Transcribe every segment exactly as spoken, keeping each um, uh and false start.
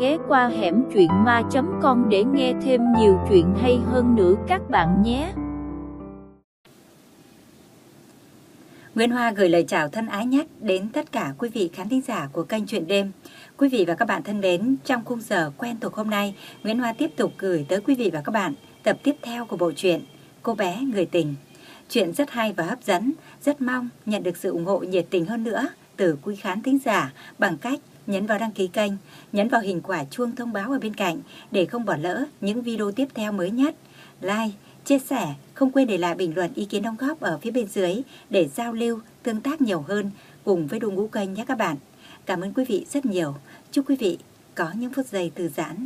ghé qua hẻm truyện ma chấm com để nghe thêm nhiều chuyện hay hơn nữa các bạn nhé. Nguyễn Hoa gửi lời chào thân ái nhất đến tất cả quý vị khán thính giả của kênh Chuyện Đêm. Quý vị và các bạn thân mến, trong khung giờ quen thuộc hôm nay, Nguyễn Hoa tiếp tục gửi tới quý vị và các bạn tập tiếp theo của bộ truyện Cô bé người tình. Chuyện rất hay và hấp dẫn, rất mong nhận được sự ủng hộ nhiệt tình hơn nữa từ quý khán thính giả bằng cách nhấn vào đăng ký kênh, nhấn vào hình quả chuông thông báo ở bên cạnh để không bỏ lỡ những video tiếp theo mới nhất. Like, chia sẻ, không quên để lại bình luận ý kiến đóng góp ở phía bên dưới để giao lưu, tương tác nhiều hơn cùng với đội ngũ kênh nhé các bạn. Cảm ơn quý vị rất nhiều. Chúc quý vị có những phút giây thư giãn.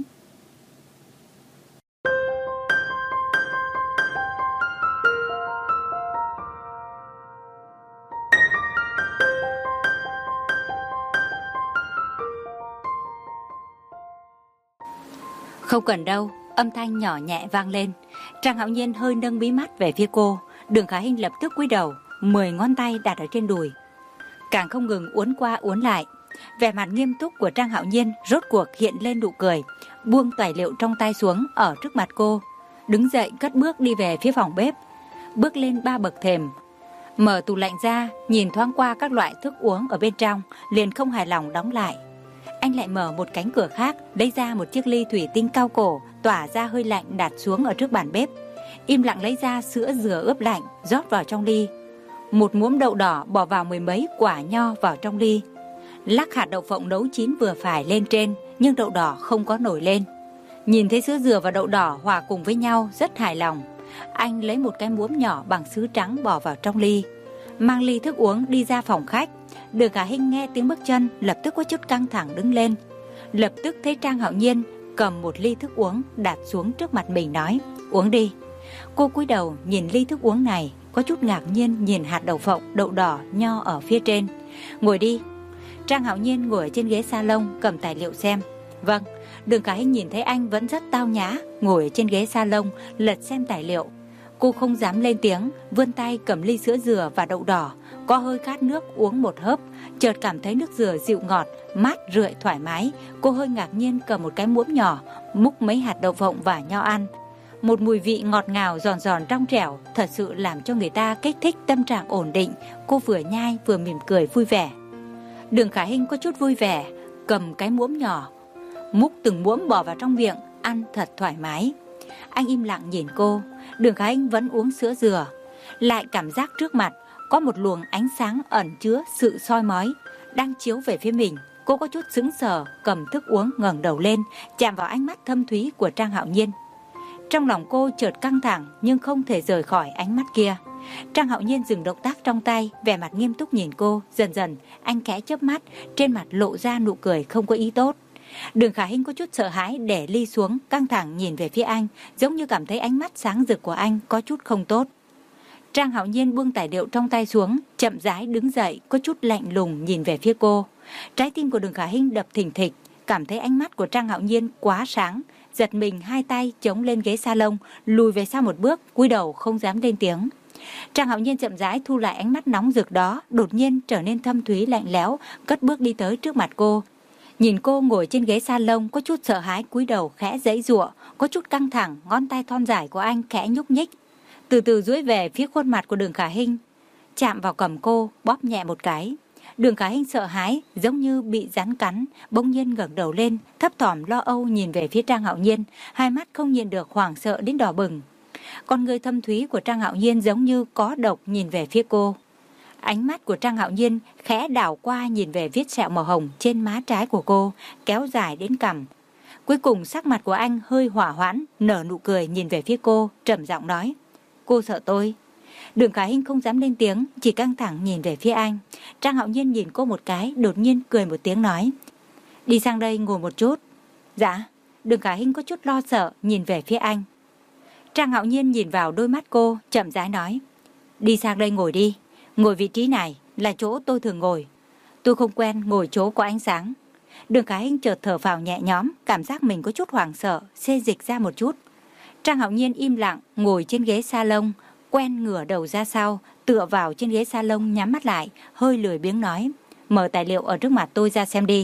Không cần đâu, âm thanh nhỏ nhẹ vang lên. Trang Hạo Nhiên hơi nâng mí mắt về phía cô. Đường Khả Hinh lập tức cúi đầu, mười ngón tay đặt ở trên đùi, càng không ngừng uốn qua uốn lại. Vẻ mặt nghiêm túc của Trang Hạo Nhiên rốt cuộc hiện lên nụ cười, buông tài liệu trong tay xuống ở trước mặt cô, đứng dậy cất bước đi về phía phòng bếp. Bước lên ba bậc thềm, mở tủ lạnh ra, nhìn thoáng qua các loại thức uống ở bên trong, liền không hài lòng đóng lại. Anh lại mở một cánh cửa khác, lấy ra một chiếc ly thủy tinh cao cổ, tỏa ra hơi lạnh đặt xuống ở trước bàn bếp. Im lặng lấy ra sữa dừa ướp lạnh, rót vào trong ly. Một muỗng đậu đỏ bỏ vào mười mấy quả nho vào trong ly. Lắc hạt đậu phộng nấu chín vừa phải lên trên, nhưng đậu đỏ không có nổi lên. Nhìn thấy sữa dừa và đậu đỏ hòa cùng với nhau, rất hài lòng. Anh lấy một cái muỗng nhỏ bằng sứ trắng bỏ vào trong ly, mang ly thức uống đi ra phòng khách. Đường Khả Hinh nghe tiếng bước chân, lập tức có chút căng thẳng đứng lên. Lập tức thấy Trang Hạo Nhiên cầm một ly thức uống đặt xuống trước mặt mình nói: "Uống đi." Cô cúi đầu nhìn ly thức uống này, có chút ngạc nhiên nhìn hạt đậu phộng, đậu đỏ, nho ở phía trên. "Ngồi đi." Trang Hạo Nhiên ngồi ở trên ghế salon cầm tài liệu xem. "Vâng." Đường Khả Hinh nhìn thấy anh vẫn rất tao nhã, ngồi ở trên ghế salon lật xem tài liệu. Cô không dám lên tiếng, vươn tay cầm ly sữa dừa và đậu đỏ, có hơi khát nước uống một hớp, chợt cảm thấy nước dừa dịu ngọt, mát rượi thoải mái. Cô hơi ngạc nhiên cầm một cái muỗng nhỏ, múc mấy hạt đậu phộng và nho ăn. Một mùi vị ngọt ngào giòn giòn trong trẻo, thật sự làm cho người ta kích thích tâm trạng ổn định. Cô vừa nhai vừa mỉm cười vui vẻ. Đường Khả Hinh có chút vui vẻ, cầm cái muỗng nhỏ, múc từng muỗng bỏ vào trong miệng, ăn thật thoải mái. Anh im lặng nhìn cô. Đường Khả Hinh vẫn uống sữa dừa, lại cảm giác trước mặt có một luồng ánh sáng ẩn chứa sự soi mói đang chiếu về phía mình. Cô có chút sững sờ, cầm thức uống ngẩng đầu lên, chạm vào ánh mắt thâm thúy của Trang Hạo Nhiên. Trong lòng cô chợt căng thẳng nhưng không thể rời khỏi ánh mắt kia. Trang Hạo Nhiên dừng động tác trong tay, vẻ mặt nghiêm túc nhìn cô. Dần dần anh khẽ chớp mắt, trên mặt lộ ra nụ cười không có ý tốt. Đường Khả Hinh có chút sợ hãi để ly xuống, căng thẳng nhìn về phía anh, giống như cảm thấy ánh mắt sáng rực của anh có chút không tốt. Trang Hạo Nhiên buông tài liệu trong tay xuống, chậm rãi đứng dậy, có chút lạnh lùng nhìn về phía cô. Trái tim của Đường Khả Hinh đập thình thịch, cảm thấy ánh mắt của Trang Hạo Nhiên quá sáng, giật mình hai tay chống lên ghế salon, lùi về sau một bước, cúi đầu không dám lên tiếng. Trang Hạo Nhiên chậm rãi thu lại ánh mắt nóng rực đó, đột nhiên trở nên thâm thúy lạnh lẽo, cất bước đi tới trước mặt cô. Nhìn cô ngồi trên ghế salon, có chút sợ hãi cúi đầu khẽ giãy giụa, có chút căng thẳng, ngón tay thon dài của anh khẽ nhúc nhích, từ từ duỗi về phía khuôn mặt của Đường Khả Hinh, chạm vào cằm cô, bóp nhẹ một cái. Đường Khả Hinh sợ hãi, giống như bị rắn cắn, bỗng nhiên ngẩng đầu lên, thấp thỏm lo âu nhìn về phía Trang Hạo Nhiên, hai mắt không nhìn được hoảng sợ đến đỏ bừng. Con người thâm thúy của Trang Hạo Nhiên giống như có độc nhìn về phía cô. Ánh mắt của Trang Hạo Nhiên khẽ đảo qua nhìn về vết sẹo màu hồng trên má trái của cô, kéo dài đến cằm. Cuối cùng sắc mặt của anh hơi hỏa hoãn, nở nụ cười nhìn về phía cô, trầm giọng nói: "Cô sợ tôi?" Đường Khả Hinh không dám lên tiếng, chỉ căng thẳng nhìn về phía anh. Trang Hạo Nhiên nhìn cô một cái, đột nhiên cười một tiếng nói: "Đi sang đây ngồi một chút." "Dạ." Đường Khả Hinh có chút lo sợ nhìn về phía anh. Trang Hạo Nhiên nhìn vào đôi mắt cô, chậm rãi nói: "Đi sang đây ngồi đi. Ngồi vị trí này là chỗ tôi thường ngồi. Tôi không quen ngồi chỗ có ánh sáng." Đường Khả Hinh chợt thở phào nhẹ nhõm, cảm giác mình có chút hoảng sợ, xê dịch ra một chút. Trang Hạo Nhiên im lặng ngồi trên ghế salon, quen ngửa đầu ra sau, tựa vào trên ghế salon nhắm mắt lại, hơi lười biếng nói: "Mở tài liệu ở trước mặt tôi ra xem đi."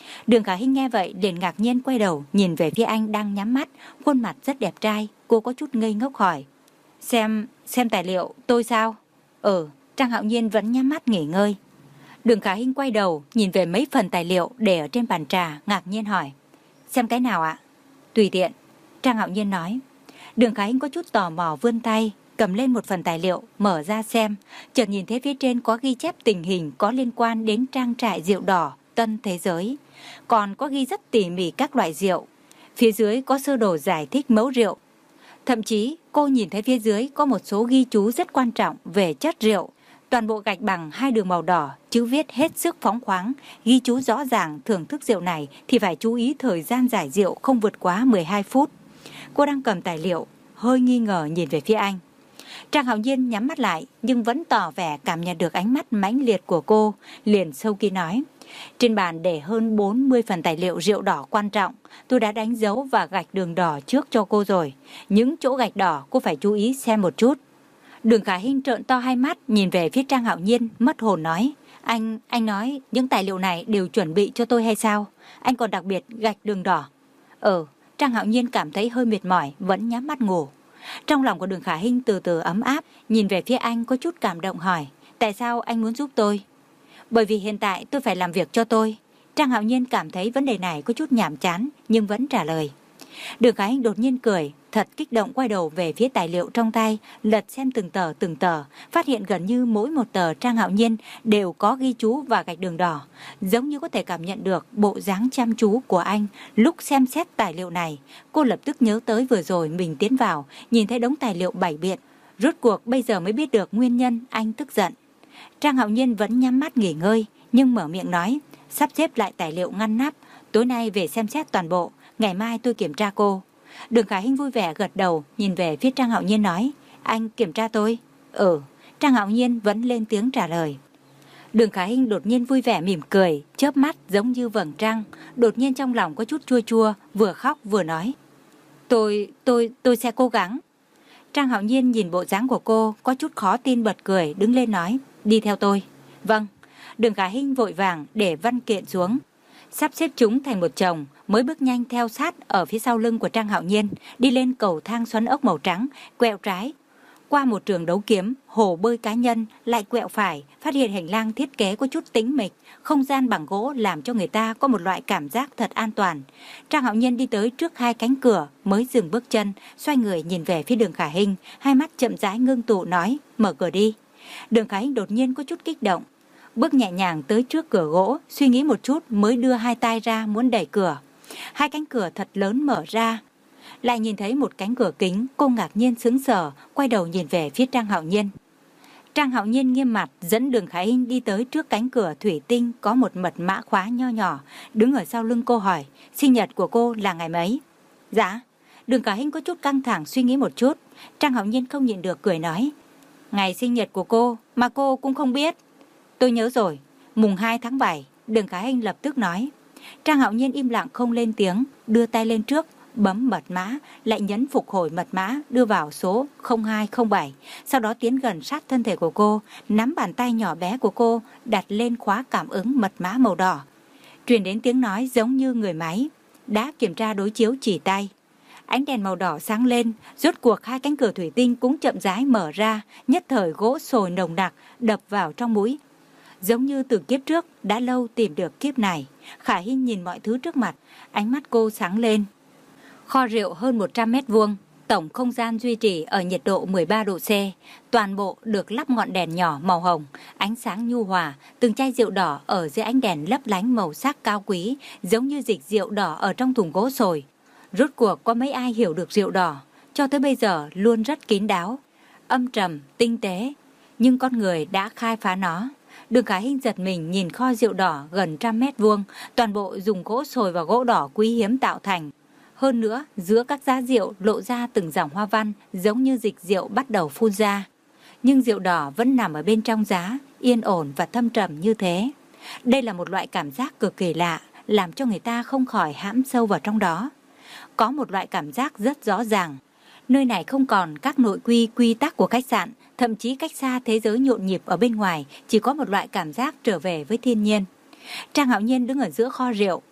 Đường Khả Hinh nghe vậy liền ngạc nhiên quay đầu nhìn về phía anh đang nhắm mắt, khuôn mặt rất đẹp trai. Cô có chút ngây ngốc hỏi, Xem, xem tài liệu tôi sao? Ừ, Trang Hạo Nhiên vẫn nhắm mắt nghỉ ngơi. Đường Khả Hinh quay đầu nhìn về mấy phần tài liệu để ở trên bàn trà, ngạc nhiên hỏi, xem cái nào ạ? Tùy tiện, Trang Hạo Nhiên nói. Đường Khả Hinh có chút tò mò vươn tay, cầm lên một phần tài liệu, mở ra xem, chợt nhìn thấy phía trên có ghi chép tình hình có liên quan đến trang trại rượu đỏ Tân Thế Giới, còn có ghi rất tỉ mỉ các loại rượu. Phía dưới có sơ đồ giải thích mẫu rượu. Thậm chí cô nhìn thấy phía dưới có một số ghi chú rất quan trọng về chất rượu. Toàn bộ gạch bằng hai đường màu đỏ, chữ viết hết sức phóng khoáng, ghi chú rõ ràng thưởng thức rượu này thì phải chú ý thời gian giải rượu không vượt quá mười hai phút. Cô đang cầm tài liệu, hơi nghi ngờ nhìn về phía anh. Trang Hạo Nhiên nhắm mắt lại nhưng vẫn tỏ vẻ cảm nhận được ánh mắt mãnh liệt của cô, liền sâu kín nói, trên bàn để hơn bốn mươi phần tài liệu rượu đỏ quan trọng, tôi đã đánh dấu và gạch đường đỏ trước cho cô rồi. Những chỗ gạch đỏ cô phải chú ý xem một chút. Đường Khả Hinh trợn to hai mắt nhìn về phía Trang Hạo Nhiên, mất hồn nói, Anh, anh nói những tài liệu này đều chuẩn bị cho tôi hay sao? Anh còn đặc biệt gạch đường đỏ. Ừ, Trang Hạo Nhiên cảm thấy hơi mệt mỏi, vẫn nhắm mắt ngủ. Trong lòng của Đường Khả Hinh từ từ ấm áp, nhìn về phía anh có chút cảm động hỏi, tại sao anh muốn giúp tôi? Bởi vì hiện tại tôi phải làm việc cho tôi. Trang Hạo Nhiên cảm thấy vấn đề này có chút nhàm chán nhưng vẫn trả lời. Đường Khả Hinh đột nhiên cười, thật kích động quay đầu về phía tài liệu trong tay, lật xem từng tờ từng tờ, phát hiện gần như mỗi một tờ Trang Hạo Nhiên đều có ghi chú và gạch đường đỏ, giống như có thể cảm nhận được bộ dáng chăm chú của anh lúc xem xét tài liệu này. Cô lập tức nhớ tới vừa rồi mình tiến vào, nhìn thấy đống tài liệu bảy biện, rốt cuộc bây giờ mới biết được nguyên nhân anh tức giận. Trang Hạo Nhiên vẫn nhắm mắt nghỉ ngơi, nhưng mở miệng nói, sắp xếp lại tài liệu ngăn nắp, tối nay về xem xét toàn bộ, ngày mai tôi kiểm tra cô. Đường Khả Hinh vui vẻ gật đầu, nhìn về phía Trang Hạo Nhiên nói, anh kiểm tra tôi? Ừ, Trang Hạo Nhiên vẫn lên tiếng trả lời. Đường Khả Hinh đột nhiên vui vẻ mỉm cười, chớp mắt giống như vầng trăng, đột nhiên trong lòng có chút chua chua, vừa khóc vừa nói, Tôi, tôi, tôi sẽ cố gắng. Trang Hạo Nhiên nhìn bộ dáng của cô, có chút khó tin bật cười, đứng lên nói, đi theo tôi. Vâng. Đường Khả Hinh vội vàng để văn kiện xuống, sắp xếp chúng thành một chồng, mới bước nhanh theo sát ở phía sau lưng của Trang Hạo Nhiên, đi lên cầu thang xoắn ốc màu trắng, quẹo trái, qua một trường đấu kiếm, hồ bơi cá nhân, lại quẹo phải, phát hiện hành lang thiết kế có chút tĩnh mịch, không gian bằng gỗ làm cho người ta có một loại cảm giác thật an toàn. Trang Hạo Nhiên đi tới trước hai cánh cửa, mới dừng bước chân, xoay người nhìn về phía Đường Khả Hinh, hai mắt chậm rãi ngưng tụ nói, mở cửa đi. Đường Khả Hinh đột nhiên có chút kích động, bước nhẹ nhàng tới trước cửa gỗ, suy nghĩ một chút mới đưa hai tay ra muốn đẩy cửa. Hai cánh cửa thật lớn mở ra, lại nhìn thấy một cánh cửa kính, cô ngạc nhiên sững sờ, quay đầu nhìn về phía Trang Hạo Nhiên. Trang Hạo Nhiên nghiêm mặt dẫn Đường Khả Hinh đi tới trước cánh cửa thủy tinh có một mật mã khóa nho nhỏ, đứng ở sau lưng cô hỏi, sinh nhật của cô là ngày mấy? Dạ. Đường Khả Hinh có chút căng thẳng suy nghĩ một chút, Trang Hạo Nhiên không nhịn được cười nói, ngày sinh nhật của cô mà cô cũng không biết. Tôi nhớ rồi, mùng hai tháng bảy. Đường Khả Hinh lập tức nói. Trang Hạo Nhiên im lặng không lên tiếng, đưa tay lên trước, bấm mật mã, lại nhấn phục hồi mật mã, đưa vào số không hai không bảy. Sau đó tiến gần sát thân thể của cô, nắm bàn tay nhỏ bé của cô, đặt lên khóa cảm ứng mật mã màu đỏ. Truyền đến tiếng nói giống như người máy. Đã kiểm tra đối chiếu chỉ tay. Ánh đèn màu đỏ sáng lên, rốt cuộc hai cánh cửa thủy tinh cũng chậm rãi mở ra, nhất thời gỗ sồi nồng nặc đập vào trong mũi. Giống như từ kiếp trước, đã lâu tìm được kiếp này. Khả Hinh nhìn mọi thứ trước mặt, ánh mắt cô sáng lên. Kho rượu hơn một trăm mét vuông, tổng không gian duy trì ở nhiệt độ mười ba độ C. Toàn bộ được lắp ngọn đèn nhỏ màu hồng, ánh sáng nhu hòa, từng chai rượu đỏ ở dưới ánh đèn lấp lánh màu sắc cao quý, giống như dịch rượu đỏ ở trong thùng gỗ sồi. Rốt cuộc có mấy ai hiểu được rượu đỏ, cho tới bây giờ luôn rất kín đáo, âm trầm, tinh tế, nhưng con người đã khai phá nó. Đường Khả Hinh giật mình nhìn kho rượu đỏ gần trăm mét vuông, toàn bộ dùng gỗ sồi và gỗ đỏ quý hiếm tạo thành. Hơn nữa, giữa các giá rượu lộ ra từng dòng hoa văn giống như dịch rượu bắt đầu phun ra. Nhưng rượu đỏ vẫn nằm ở bên trong giá, yên ổn và thâm trầm như thế. Đây là một loại cảm giác cực kỳ lạ, làm cho người ta không khỏi hãm sâu vào trong đó. Có một loại cảm giác rất rõ ràng. Nơi này không còn các nội quy quy tắc của khách sạn, thậm chí cách xa thế giới nhộn nhịp ở bên ngoài, chỉ có một loại cảm giác trở về với thiên nhiên. Trang Hạo Nhiên đứng ở giữa kho rượu,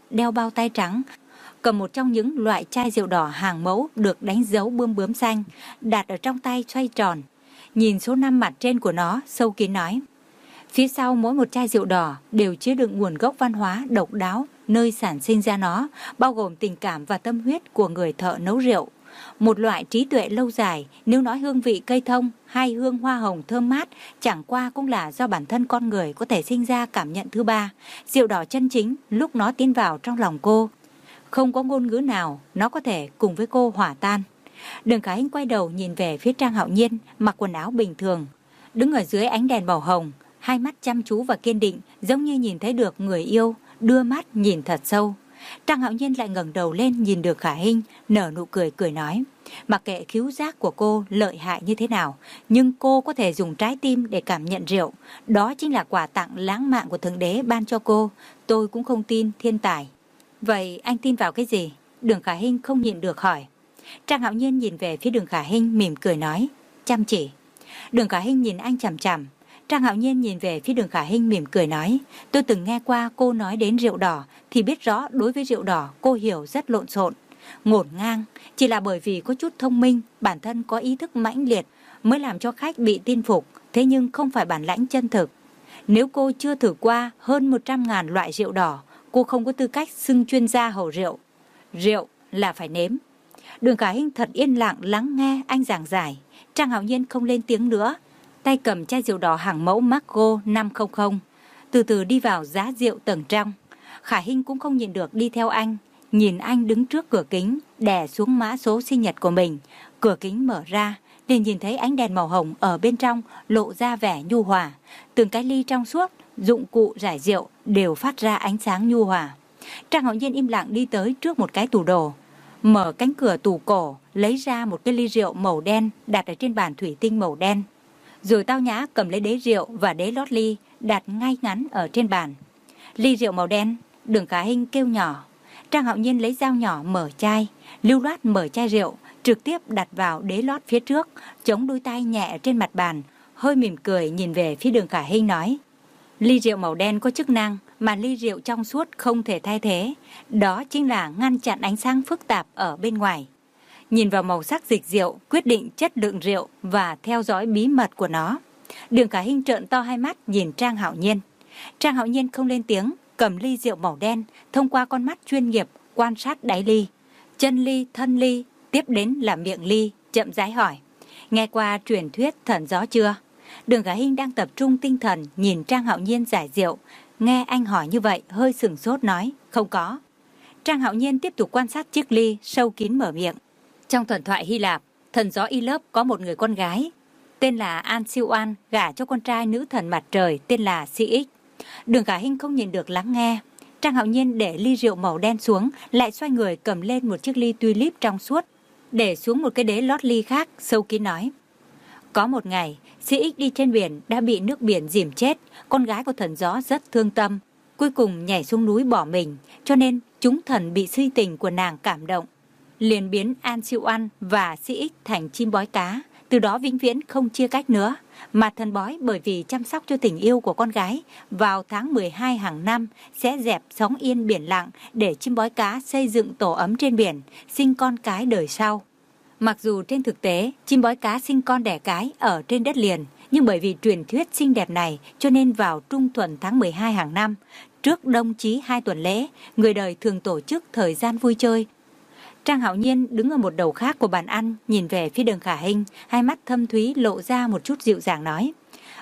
đeo bao tay trắng, cầm một trong những loại chai rượu đỏ hàng mẫu được đánh dấu bươm bướm xanh, đặt ở trong tay xoay tròn. Nhìn số năm mặt trên của nó, sâu kín nói: phía sau mỗi một chai rượu đỏ đều chứa đựng nguồn gốc văn hóa độc đáo nơi sản sinh ra nó, bao gồm tình cảm và tâm huyết của người thợ nấu rượu. Một loại trí tuệ lâu dài, nếu nói hương vị cây thông hay hương hoa hồng thơm mát, chẳng qua cũng là do bản thân con người có thể sinh ra cảm nhận thứ ba. Rượu đỏ chân chính lúc nó tiến vào trong lòng cô, không có ngôn ngữ nào nó có thể cùng với cô hòa tan. Đường Khả Hinh quay đầu nhìn về phía Trang Hạo Nhiên, mặc quần áo bình thường, đứng ở dưới ánh đèn màu hồng, hai mắt chăm chú và kiên định, giống như nhìn thấy được người yêu, đưa mắt nhìn thật sâu. Trang Hạo Nhiên lại ngẩng đầu lên nhìn Đường Khả Hinh, nở nụ cười cười nói: mặc kệ khứu giác của cô lợi hại như thế nào, nhưng cô có thể dùng trái tim để cảm nhận rượu, đó chính là quà tặng lãng mạn của Thượng Đế ban cho cô. Tôi cũng không tin thiên tài. Vậy anh tin vào cái gì? Đường Khả Hinh không nhịn được hỏi. Trang Hạo Nhiên nhìn về phía Đường Khả Hinh mỉm cười nói: chăm chỉ. Đường Khả Hinh nhìn anh chằm chằm. Trang Hạo Nhiên nhìn về phía Đường Khả Hinh mỉm cười nói: tôi từng nghe qua cô nói đến rượu đỏ, thì biết rõ đối với rượu đỏ cô hiểu rất lộn xộn, ngổn ngang. Chỉ là bởi vì có chút thông minh, bản thân có ý thức mãnh liệt mới làm cho khách bị tin phục, thế nhưng không phải bản lãnh chân thực. Nếu cô chưa thử qua hơn một trăm ngàn loại rượu đỏ, cô không có tư cách xưng chuyên gia hầu rượu. Rượu là phải nếm. Đường Khả Hinh thật yên lặng lắng nghe anh giảng giải. Trang Hạo Nhiên không lên tiếng nữa, tay cầm chai rượu đỏ hàng mẫu Marco năm không không, từ từ đi vào giá rượu tầng trong. Khả Hinh cũng không nhịn được đi theo anh, nhìn anh đứng trước cửa kính, đè xuống mã số sinh nhật của mình. Cửa kính mở ra, liền nhìn thấy ánh đèn màu hồng ở bên trong lộ ra vẻ nhu hòa. Từng cái ly trong suốt, dụng cụ rải rượu đều phát ra ánh sáng nhu hòa. Trang Hạo Nhiên im lặng đi tới trước một cái tủ đồ, mở cánh cửa tủ cổ, lấy ra một cái ly rượu màu đen đặt ở trên bàn thủy tinh màu đen, rồi tao nhã cầm lấy đế rượu và đế lót ly đặt ngay ngắn ở trên bàn. Ly rượu màu đen. Đường Khả Hinh kêu nhỏ. Trang Hạo Nhiên lấy dao nhỏ mở chai, lưu loát mở chai rượu, trực tiếp đặt vào đế lót phía trước, chống đôi tay nhẹ trên mặt bàn, hơi mỉm cười nhìn về phía Đường Khả Hinh nói: ly rượu màu đen có chức năng mà ly rượu trong suốt không thể thay thế, đó chính là ngăn chặn ánh sáng phức tạp ở bên ngoài. Nhìn vào màu sắc dịch rượu, quyết định chất lượng rượu và theo dõi bí mật của nó. Đường Khả Hinh trợn to hai mắt nhìn Trang Hạo Nhiên. Trang Hạo Nhiên không lên tiếng, cầm ly rượu màu đen, thông qua con mắt chuyên nghiệp quan sát đáy ly, chân ly, thân ly, tiếp đến là miệng ly, chậm rãi hỏi: nghe qua truyền thuyết thần gió chưa? Đường Khả Hinh đang tập trung tinh thần nhìn Trang Hạo Nhiên giải rượu, nghe anh hỏi như vậy hơi sửng sốt nói: không có. Trang Hạo Nhiên tiếp tục quan sát chiếc ly, sâu kín mở miệng: trong thần thoại Hy Lạp, thần gió Y Lớp có một người con gái tên là An-siêu-an, gả cho con trai nữ thần mặt trời tên là Si-ích. Đường Khả Hinh không nhìn được lắng nghe. Trang Hạo Nhiên để ly rượu màu đen xuống, lại xoay người cầm lên một chiếc ly tulip trong suốt, để xuống một cái đế lót ly khác, sâu kín nói: có một ngày, Si-ích đi trên biển đã bị nước biển dìm chết. Con gái của thần gió rất thương tâm, cuối cùng nhảy xuống núi bỏ mình, cho nên chúng thần bị si tình của nàng cảm động, liền biến An-siêu-an và Si-ích thành chim bói cá, từ đó vĩnh viễn không chia cách nữa. Mà thần bói bởi vì chăm sóc cho tình yêu của con gái, vào tháng mười hai hàng năm sẽ dẹp sóng yên biển lặng để chim bói cá xây dựng tổ ấm trên biển, sinh con cái đời sau. Mặc dù trên thực tế chim bói cá sinh con đẻ cái ở trên đất liền, nhưng bởi vì truyền thuyết xinh đẹp này cho nên vào trung tuần tháng mười hai hàng năm, trước đông chí hai tuần lễ, người đời thường tổ chức thời gian vui chơi. Trang Hạo Nhiên đứng ở một đầu khác của bàn ăn, nhìn về phía Đường Khả Hinh, hai mắt thâm thúy lộ ra một chút dịu dàng nói: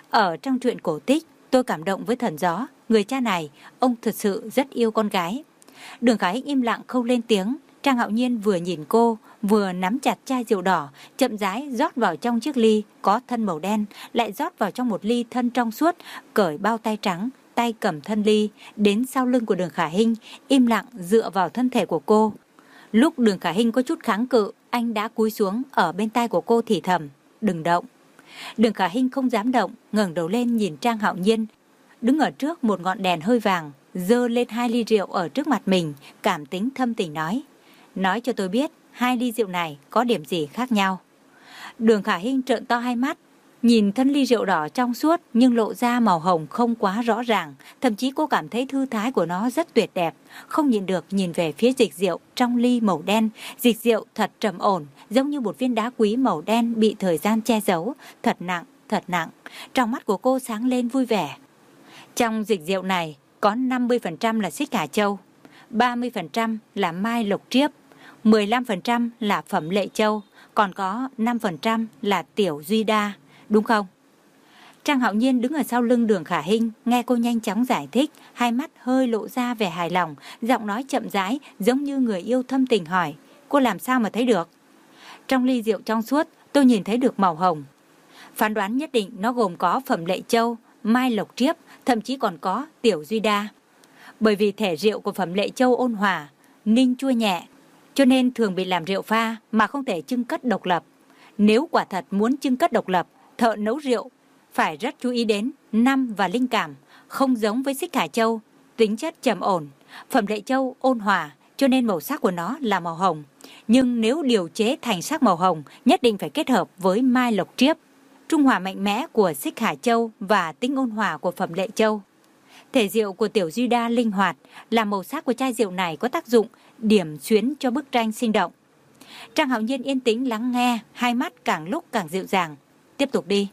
ở trong truyện cổ tích, tôi cảm động với thần gió, người cha này, ông thật sự rất yêu con gái. Đường Khả Hinh im lặng không lên tiếng. Trang Hạo Nhiên vừa nhìn cô, vừa nắm chặt chai rượu đỏ, chậm rãi rót vào trong chiếc ly có thân màu đen, lại rót vào trong một ly thân trong suốt, cởi bao tay trắng, tay cầm thân ly, đến sau lưng của Đường Khả Hinh, im lặng dựa vào thân thể của cô. Lúc Đường Khả Hinh có chút kháng cự, anh đã cúi xuống ở bên tai của cô thì thầm: đừng động. Đường Khả Hinh không dám động, ngẩng đầu lên nhìn Trang Hạo Nhiên, đứng ở trước một ngọn đèn hơi vàng, giơ lên hai ly rượu ở trước mặt mình, cảm tính thâm tình nói: nói cho tôi biết hai ly rượu này có điểm gì khác nhau. Đường Khả Hinh trợn to hai mắt, Nhìn thân ly rượu đỏ trong suốt nhưng lộ ra màu hồng không quá rõ ràng, thậm chí cô cảm thấy thư thái của nó rất tuyệt đẹp, không nhịn được nhìn về phía dịch rượu trong ly màu đen. Dịch rượu thật trầm ổn, giống như một viên đá quý màu đen bị thời gian che giấu, thật nặng, thật nặng. Trong mắt của cô sáng lên vui vẻ. Trong dịch rượu này có năm mươi phần trăm là xích Hà Châu, ba mươi phần trăm là Mai Lộc Triếp, mười lăm phần trăm là Phẩm Lệ Châu, còn có năm phần trăm là Tiểu Duy Đa, đúng không? Trang Hạo Nhiên đứng ở sau lưng Đường Khả Hinh, nghe cô nhanh chóng giải thích, hai mắt hơi lộ ra vẻ hài lòng, giọng nói chậm rãi, giống như người yêu thâm tình hỏi, cô làm sao mà thấy được? Trong ly rượu trong suốt, tôi nhìn thấy được màu hồng. Phán đoán nhất định nó gồm có Phẩm Lệ Châu, Mai Lộc Triếp, thậm chí còn có Tiểu Duy Đa. Bởi vì thể rượu của Phẩm Lệ Châu ôn hòa, ninh chua nhẹ, cho nên thường bị làm rượu pha mà không thể chưng cất độc lập. Nếu quả thật muốn chưng cất độc lập, thợ nấu rượu phải rất chú ý đến năm và linh cảm, không giống với xích Hà Châu, tính chất trầm ổn. Phẩm Lệ Châu ôn hòa, cho nên màu sắc của nó là màu hồng. Nhưng nếu điều chế thành sắc màu hồng, nhất định phải kết hợp với Mai Lộc Triếp, trung hòa mạnh mẽ của xích Hà Châu và tính ôn hòa của Phẩm Lệ Châu. Thể rượu của Tiểu Duy Đa linh hoạt, làm màu sắc của chai rượu này có tác dụng điểm xuyến cho bức tranh sinh động. Trang Hạo Nhiên yên tĩnh lắng nghe, hai mắt càng lúc càng dịu dàng. Tiếp tục đi.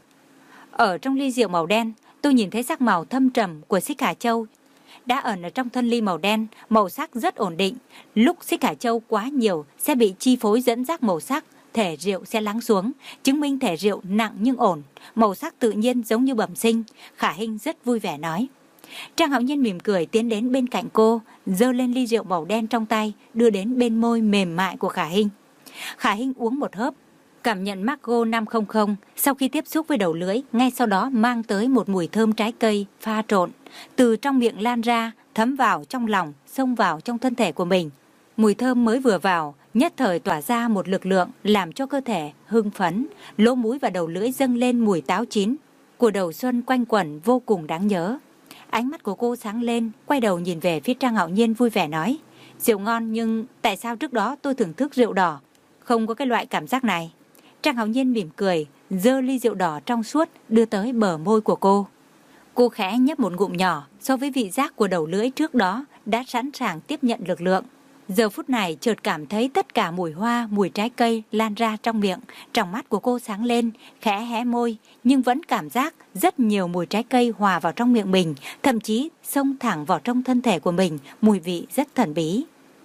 Ở trong ly rượu màu đen, tôi nhìn thấy sắc màu thâm trầm của xích Hà Châu. Đã ẩn ở trong thân ly màu đen, màu sắc rất ổn định. Lúc xích Hà Châu quá nhiều sẽ bị chi phối dẫn dắt màu sắc, thể rượu sẽ lắng xuống, chứng minh thể rượu nặng nhưng ổn, màu sắc tự nhiên giống như bẩm sinh. Khả Hinh rất vui vẻ nói. Trang Hạo Nhiên mỉm cười tiến đến bên cạnh cô, giơ lên ly rượu màu đen trong tay, đưa đến bên môi mềm mại của Khả Hinh. Khả Hinh uống một hớp, cảm nhận Margo năm không không, sau khi tiếp xúc với đầu lưỡi, ngay sau đó mang tới một mùi thơm trái cây pha trộn, từ trong miệng lan ra, thấm vào trong lòng, xông vào trong thân thể của mình. Mùi thơm mới vừa vào, nhất thời tỏa ra một lực lượng làm cho cơ thể hưng phấn, lỗ mũi và đầu lưỡi dâng lên mùi táo chín của đầu xuân quanh quẩn vô cùng đáng nhớ. Ánh mắt của cô sáng lên, quay đầu nhìn về phía Trang Hạo Nhiên vui vẻ nói, rượu ngon nhưng tại sao trước đó tôi thưởng thức rượu đỏ, không có cái loại cảm giác này? Trang Hạo Nhiên mỉm cười, giơ ly rượu đỏ trong suốt đưa tới bờ môi của cô. Cô khẽ nhấp một ngụm nhỏ, so với vị giác của đầu lưỡi trước đó đã sẵn sàng tiếp nhận lực lượng. Giờ phút này chợt cảm thấy tất cả mùi hoa, mùi trái cây lan ra trong miệng, trong mắt của cô sáng lên, khẽ hé môi, nhưng vẫn cảm giác rất nhiều mùi trái cây hòa vào trong miệng mình, thậm chí xông thẳng vào trong thân thể của mình, mùi vị rất thần bí.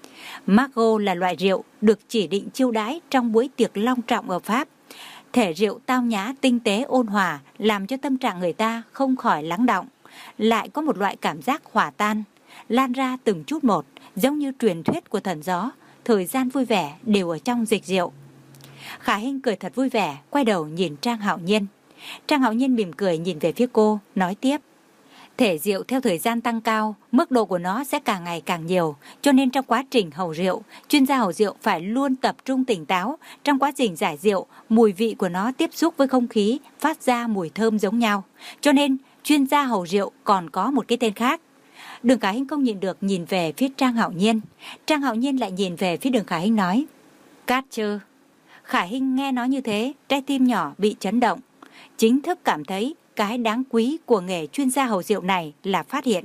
Margo là loại rượu được chỉ định chiêu đãi trong buổi tiệc long trọng ở Pháp. Thể rượu tao nhã, tinh tế, ôn hòa, làm cho tâm trạng người ta không khỏi lắng đọng. Lại có một loại cảm giác hòa tan, lan ra từng chút một, giống như truyền thuyết của thần gió, thời gian vui vẻ đều ở trong dịch rượu. Khả Hinh cười thật vui vẻ, quay đầu nhìn Trang Hạo Nhiên. Trang Hạo Nhiên mỉm cười nhìn về phía cô, nói tiếp. Thể rượu theo thời gian tăng cao, mức độ của nó sẽ càng ngày càng nhiều, cho nên trong quá trình hầu rượu, chuyên gia hầu rượu phải luôn tập trung tỉnh táo. Trong quá trình giải rượu, mùi vị của nó tiếp xúc với không khí, phát ra mùi thơm giống nhau. Cho nên, chuyên gia hầu rượu còn có một cái tên khác. Đường Khả Hinh không nhìn được nhìn về phía Trang Hạo Nhiên. Trang Hạo Nhiên lại nhìn về phía Đường Khả Hinh nói, Cát Chơ. Khả Hinh nghe nói như thế, trái tim nhỏ bị chấn động. Chính thức cảm thấy cái đáng quý của nghề chuyên gia hầu rượu này là phát hiện.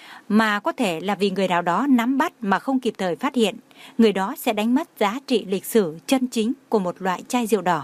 Mà có thể là vì người nào đó nắm bắt mà không kịp thời phát hiện, người đó sẽ đánh mất giá trị lịch sử chân chính của một loại chai rượu đỏ.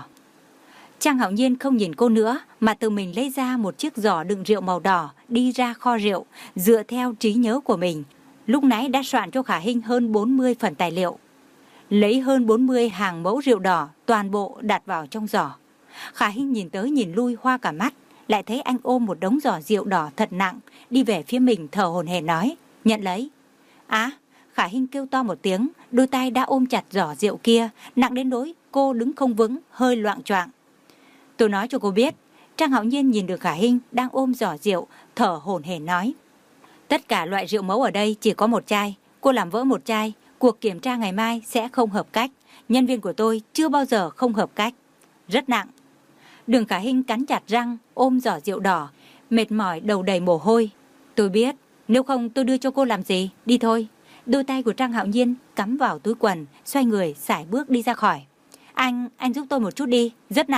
Trang Hạo Nhiên không nhìn cô nữa mà tự mình lấy ra một chiếc giỏ đựng rượu màu đỏ, đi ra kho rượu, dựa theo trí nhớ của mình. Lúc nãy đã soạn cho Khả Hinh hơn bốn mươi phần tài liệu. Lấy hơn bốn mươi hàng mẫu rượu đỏ, toàn bộ đặt vào trong giỏ. Khả Hinh nhìn tới nhìn lui hoa cả mắt, lại thấy anh ôm một đống giỏ rượu đỏ thật nặng, đi về phía mình thở hổn hển nói, nhận lấy. Á, Khả Hinh kêu to một tiếng, đôi tay đã ôm chặt giỏ rượu kia, nặng đến nỗi cô đứng không vững, hơi loạng choạng. Tôi nói cho cô biết. Trang Hạo Nhiên nhìn được Khả Hinh đang ôm giỏ rượu, thở hổn hển nói, tất cả loại rượu mẫu ở đây chỉ có một chai, cô làm vỡ một chai, cuộc kiểm tra ngày mai sẽ không hợp cách. Nhân viên của tôi chưa bao giờ không hợp cách. Rất nặng. Đường Khả Hinh cắn chặt răng, ôm giỏ rượu đỏ, mệt mỏi đầu đầy mồ hôi. Tôi biết, nếu không tôi đưa cho cô làm gì, đi thôi. Đôi tay của Trang Hạo Nhiên cắm vào túi quần, xoay người sải bước đi ra khỏi. Anh, anh giúp tôi một chút đi, rất nặng.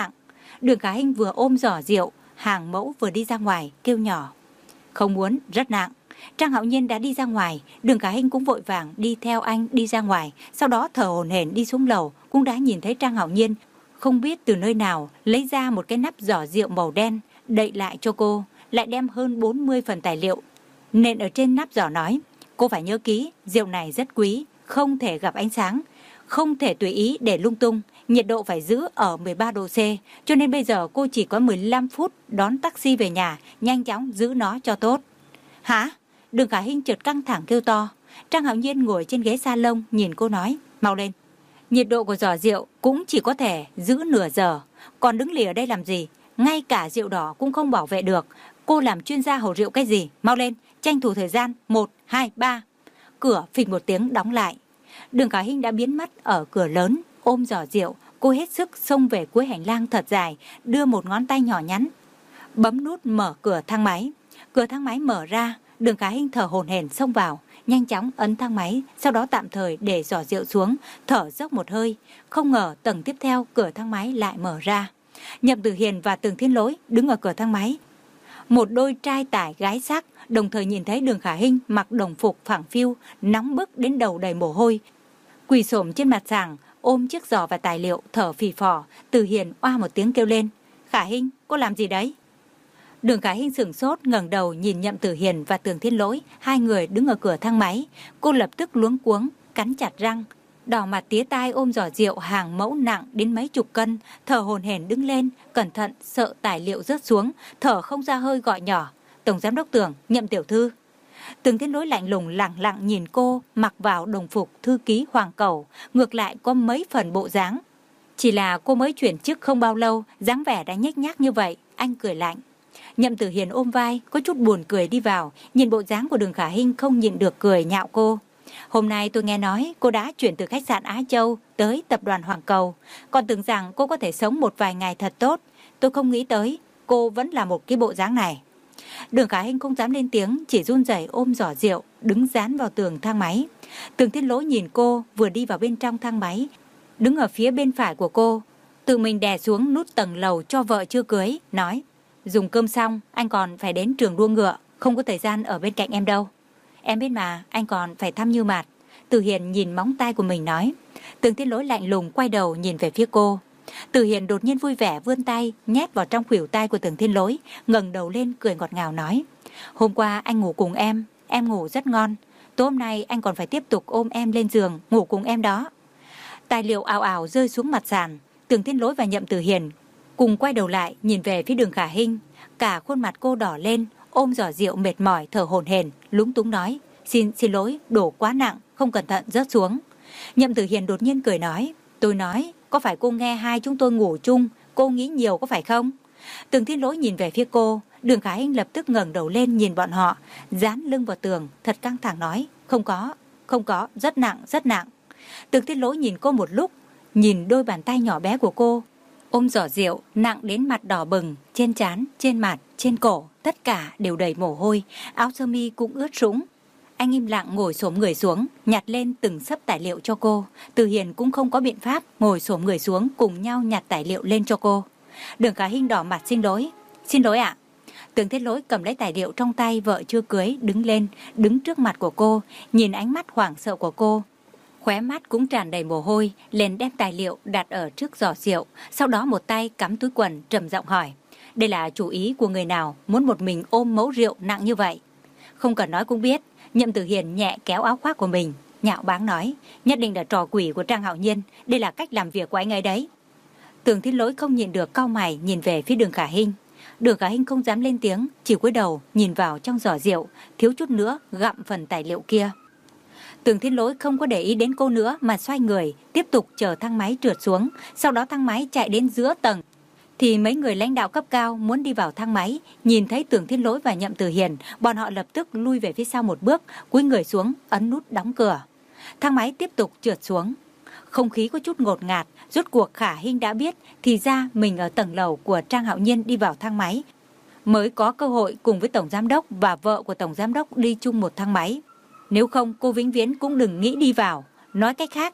Đường Khả Hinh vừa ôm giỏ rượu, hàng mẫu vừa đi ra ngoài, kêu nhỏ. Không muốn, rất nặng. Trang Hạo Nhiên đã đi ra ngoài, Đường Khả Hinh cũng vội vàng đi theo anh đi ra ngoài, sau đó thở hổn hển đi xuống lầu, cũng đã nhìn thấy Trang Hạo Nhiên không biết từ nơi nào lấy ra một cái nắp giỏ rượu màu đen, đậy lại cho cô, lại đem hơn bốn mươi phần tài liệu nện ở trên nắp giỏ, nói: cô phải nhớ kỹ, rượu này rất quý, không thể gặp ánh sáng, không thể tùy ý để lung tung, nhiệt độ phải giữ ở mười ba độ C, cho nên bây giờ cô chỉ có mười lăm phút đón taxi về nhà, nhanh chóng giữ nó cho tốt. Hả? Đường Khả Hinh chợt căng thẳng kêu to. Trang Hạo Nhiên ngồi trên ghế salon nhìn cô nói: mau lên. Nhiệt độ của giỏ rượu cũng chỉ có thể giữ nửa giờ, còn đứng lì ở đây làm gì? Ngay cả rượu đỏ cũng không bảo vệ được. Cô làm chuyên gia hầu rượu cái gì? Mau lên, tranh thủ thời gian. Một, hai, ba. Cửa phịch một tiếng đóng lại. Đường Khả Hinh đã biến mất ở cửa lớn, ôm giỏ rượu. Cô hết sức xông về cuối hành lang thật dài, đưa một ngón tay nhỏ nhắn bấm nút mở cửa thang máy. Cửa thang máy mở ra, Đường Khả Hinh thở hổn hển xông vào, nhanh chóng ấn thang máy, sau đó tạm thời để giỏ rượu xuống, thở dốc một hơi. Không ngờ tầng tiếp theo cửa thang máy lại mở ra. Nhậm Tử Hiền và Tường Thiên Lỗi đứng ở cửa thang máy, một đôi trai tải gái sắc, đồng thời nhìn thấy Đường Khả Hinh mặc đồng phục phẳng phiu, nóng bức đến đầu đầy mồ hôi, quỳ xổm trên mặt sàn, ôm chiếc giỏ và tài liệu, thở phì phò. Từ Hiền oa một tiếng kêu lên: Khả Hinh, cô làm gì đấy? Đường Khả Hinh sửng sốt, ngẩng đầu nhìn Nhậm Tử Hiền và Tường Thiên Lỗi, hai người đứng ở cửa thang máy. Cô lập tức luống cuống, cắn chặt răng, đỏ mặt tía tai ôm giỏ rượu hàng mẫu nặng đến mấy chục cân, thở hổn hển đứng lên, cẩn thận sợ tài liệu rớt xuống, thở không ra hơi gọi nhỏ: Tổng giám đốc Tường, Nhậm tiểu thư. Tường Thiên Lỗi lạnh lùng lẳng lặng nhìn cô, mặc vào đồng phục thư ký Hoàng Cẩu, ngược lại có mấy phần bộ dáng. Chỉ là cô mới chuyển chức không bao lâu, dáng vẻ đã nhếch nhác như vậy, anh cười lạnh. Nhậm Tử Hiền ôm vai, có chút buồn cười đi vào, nhìn bộ dáng của Đường Khả Hinh không nhịn được cười nhạo cô. Hôm nay tôi nghe nói cô đã chuyển từ khách sạn Á Châu tới tập đoàn Hoàng Cầu, còn tưởng rằng cô có thể sống một vài ngày thật tốt. Tôi không nghĩ tới cô vẫn là một cái bộ dáng này. Đường Khả Hinh không dám lên tiếng, chỉ run rẩy ôm giỏ rượu, đứng dán vào tường thang máy. Tường Thiên Lỗi nhìn cô vừa đi vào bên trong thang máy, đứng ở phía bên phải của cô, tự mình đè xuống nút tầng lầu cho vợ chưa cưới, nói: dùng cơm xong, anh còn phải đến trường đua ngựa, không có thời gian ở bên cạnh em đâu. Em biết mà, anh còn phải thăm Như Mạt. Từ Hiền nhìn móng tay của mình nói. Tường Thiên Lỗi lạnh lùng quay đầu nhìn về phía cô. Từ Hiền đột nhiên vui vẻ vươn tay nhét vào trong khuỷu tay của Tường Thiên Lỗi, ngẩng đầu lên cười ngọt ngào nói: hôm qua anh ngủ cùng em, em ngủ rất ngon. Tối hôm nay anh còn phải tiếp tục ôm em lên giường ngủ cùng em đó. Tài liệu ào ào rơi xuống mặt sàn. Tường Thiên Lỗi và Nhậm Tử Hiền cùng quay đầu lại nhìn về phía Đường Khả Hinh. Cả khuôn mặt cô đỏ lên, ôm giỏ rượu mệt mỏi thở hổn hển, lúng túng nói: Xin xin lỗi, đổ quá nặng, không cẩn thận rớt xuống. Nhậm Tử Hiền đột nhiên cười nói: tôi nói, có phải cô nghe hai chúng tôi ngủ chung, cô nghĩ nhiều có phải không? Tường Thiên Lỗi nhìn về phía cô. Đường Khả Hinh lập tức ngẩng đầu lên nhìn bọn họ, dán lưng vào tường, thật căng thẳng nói: không có, không có, rất nặng, rất nặng. Tường Thiên Lỗi nhìn cô một lúc, nhìn đôi bàn tay nhỏ bé của cô, ôm giỏ rượu nặng đến mặt đỏ bừng, trên trán, trên mặt, trên cổ, tất cả đều đầy mồ hôi, áo sơ mi cũng ướt sũng. Anh im lặng ngồi xổm người xuống, nhặt lên từng xấp tài liệu cho cô. Từ Hiền cũng không có biện pháp, ngồi xổm người xuống cùng nhau nhặt tài liệu lên cho cô. Đường Khả Hinh đỏ mặt xin lỗi: xin lỗi ạ. Tường Thiên Lỗi cầm lấy tài liệu trong tay vợ chưa cưới, đứng lên, đứng trước mặt của cô, nhìn ánh mắt hoảng sợ của cô, khóe mắt cũng tràn đầy mồ hôi, lên đem tài liệu đặt ở trước giỏ rượu, sau đó một tay cắm túi quần, trầm giọng hỏi: đây là chủ ý của người nào muốn một mình ôm mẫu rượu nặng như vậy? Không cần nói cũng biết. Nhậm Tử Hiền nhẹ kéo áo khoác của mình, nhạo báng nói: nhất định là trò quỷ của Trang Hạo Nhiên, đây là cách làm việc của anh ấy đấy. Tường Thiên Lỗi không nhịn được cau mày nhìn về phía Đường Khả Hinh. Đường Khả Hinh không dám lên tiếng, chỉ cúi đầu nhìn vào trong giỏ rượu, thiếu chút nữa gặm phần tài liệu kia. Tường Thiên Lỗi không có để ý đến cô nữa mà xoay người, tiếp tục chờ thang máy trượt xuống. Sau đó thang máy chạy đến giữa tầng, thì mấy người lãnh đạo cấp cao muốn đi vào thang máy, nhìn thấy Tường Thiên Lỗi và Nhậm Tử Hiền, bọn họ lập tức lui về phía sau một bước, cúi người xuống, ấn nút đóng cửa. Thang máy tiếp tục trượt xuống. Không khí có chút ngột ngạt, rốt cuộc Khả Hinh đã biết thì ra mình ở tầng lầu của Trang Hạo Nhiên đi vào thang máy, mới có cơ hội cùng với Tổng Giám đốc và vợ của Tổng Giám đốc đi chung một thang máy. Nếu không cô vĩnh viễn cũng đừng nghĩ đi vào. Nói cách khác,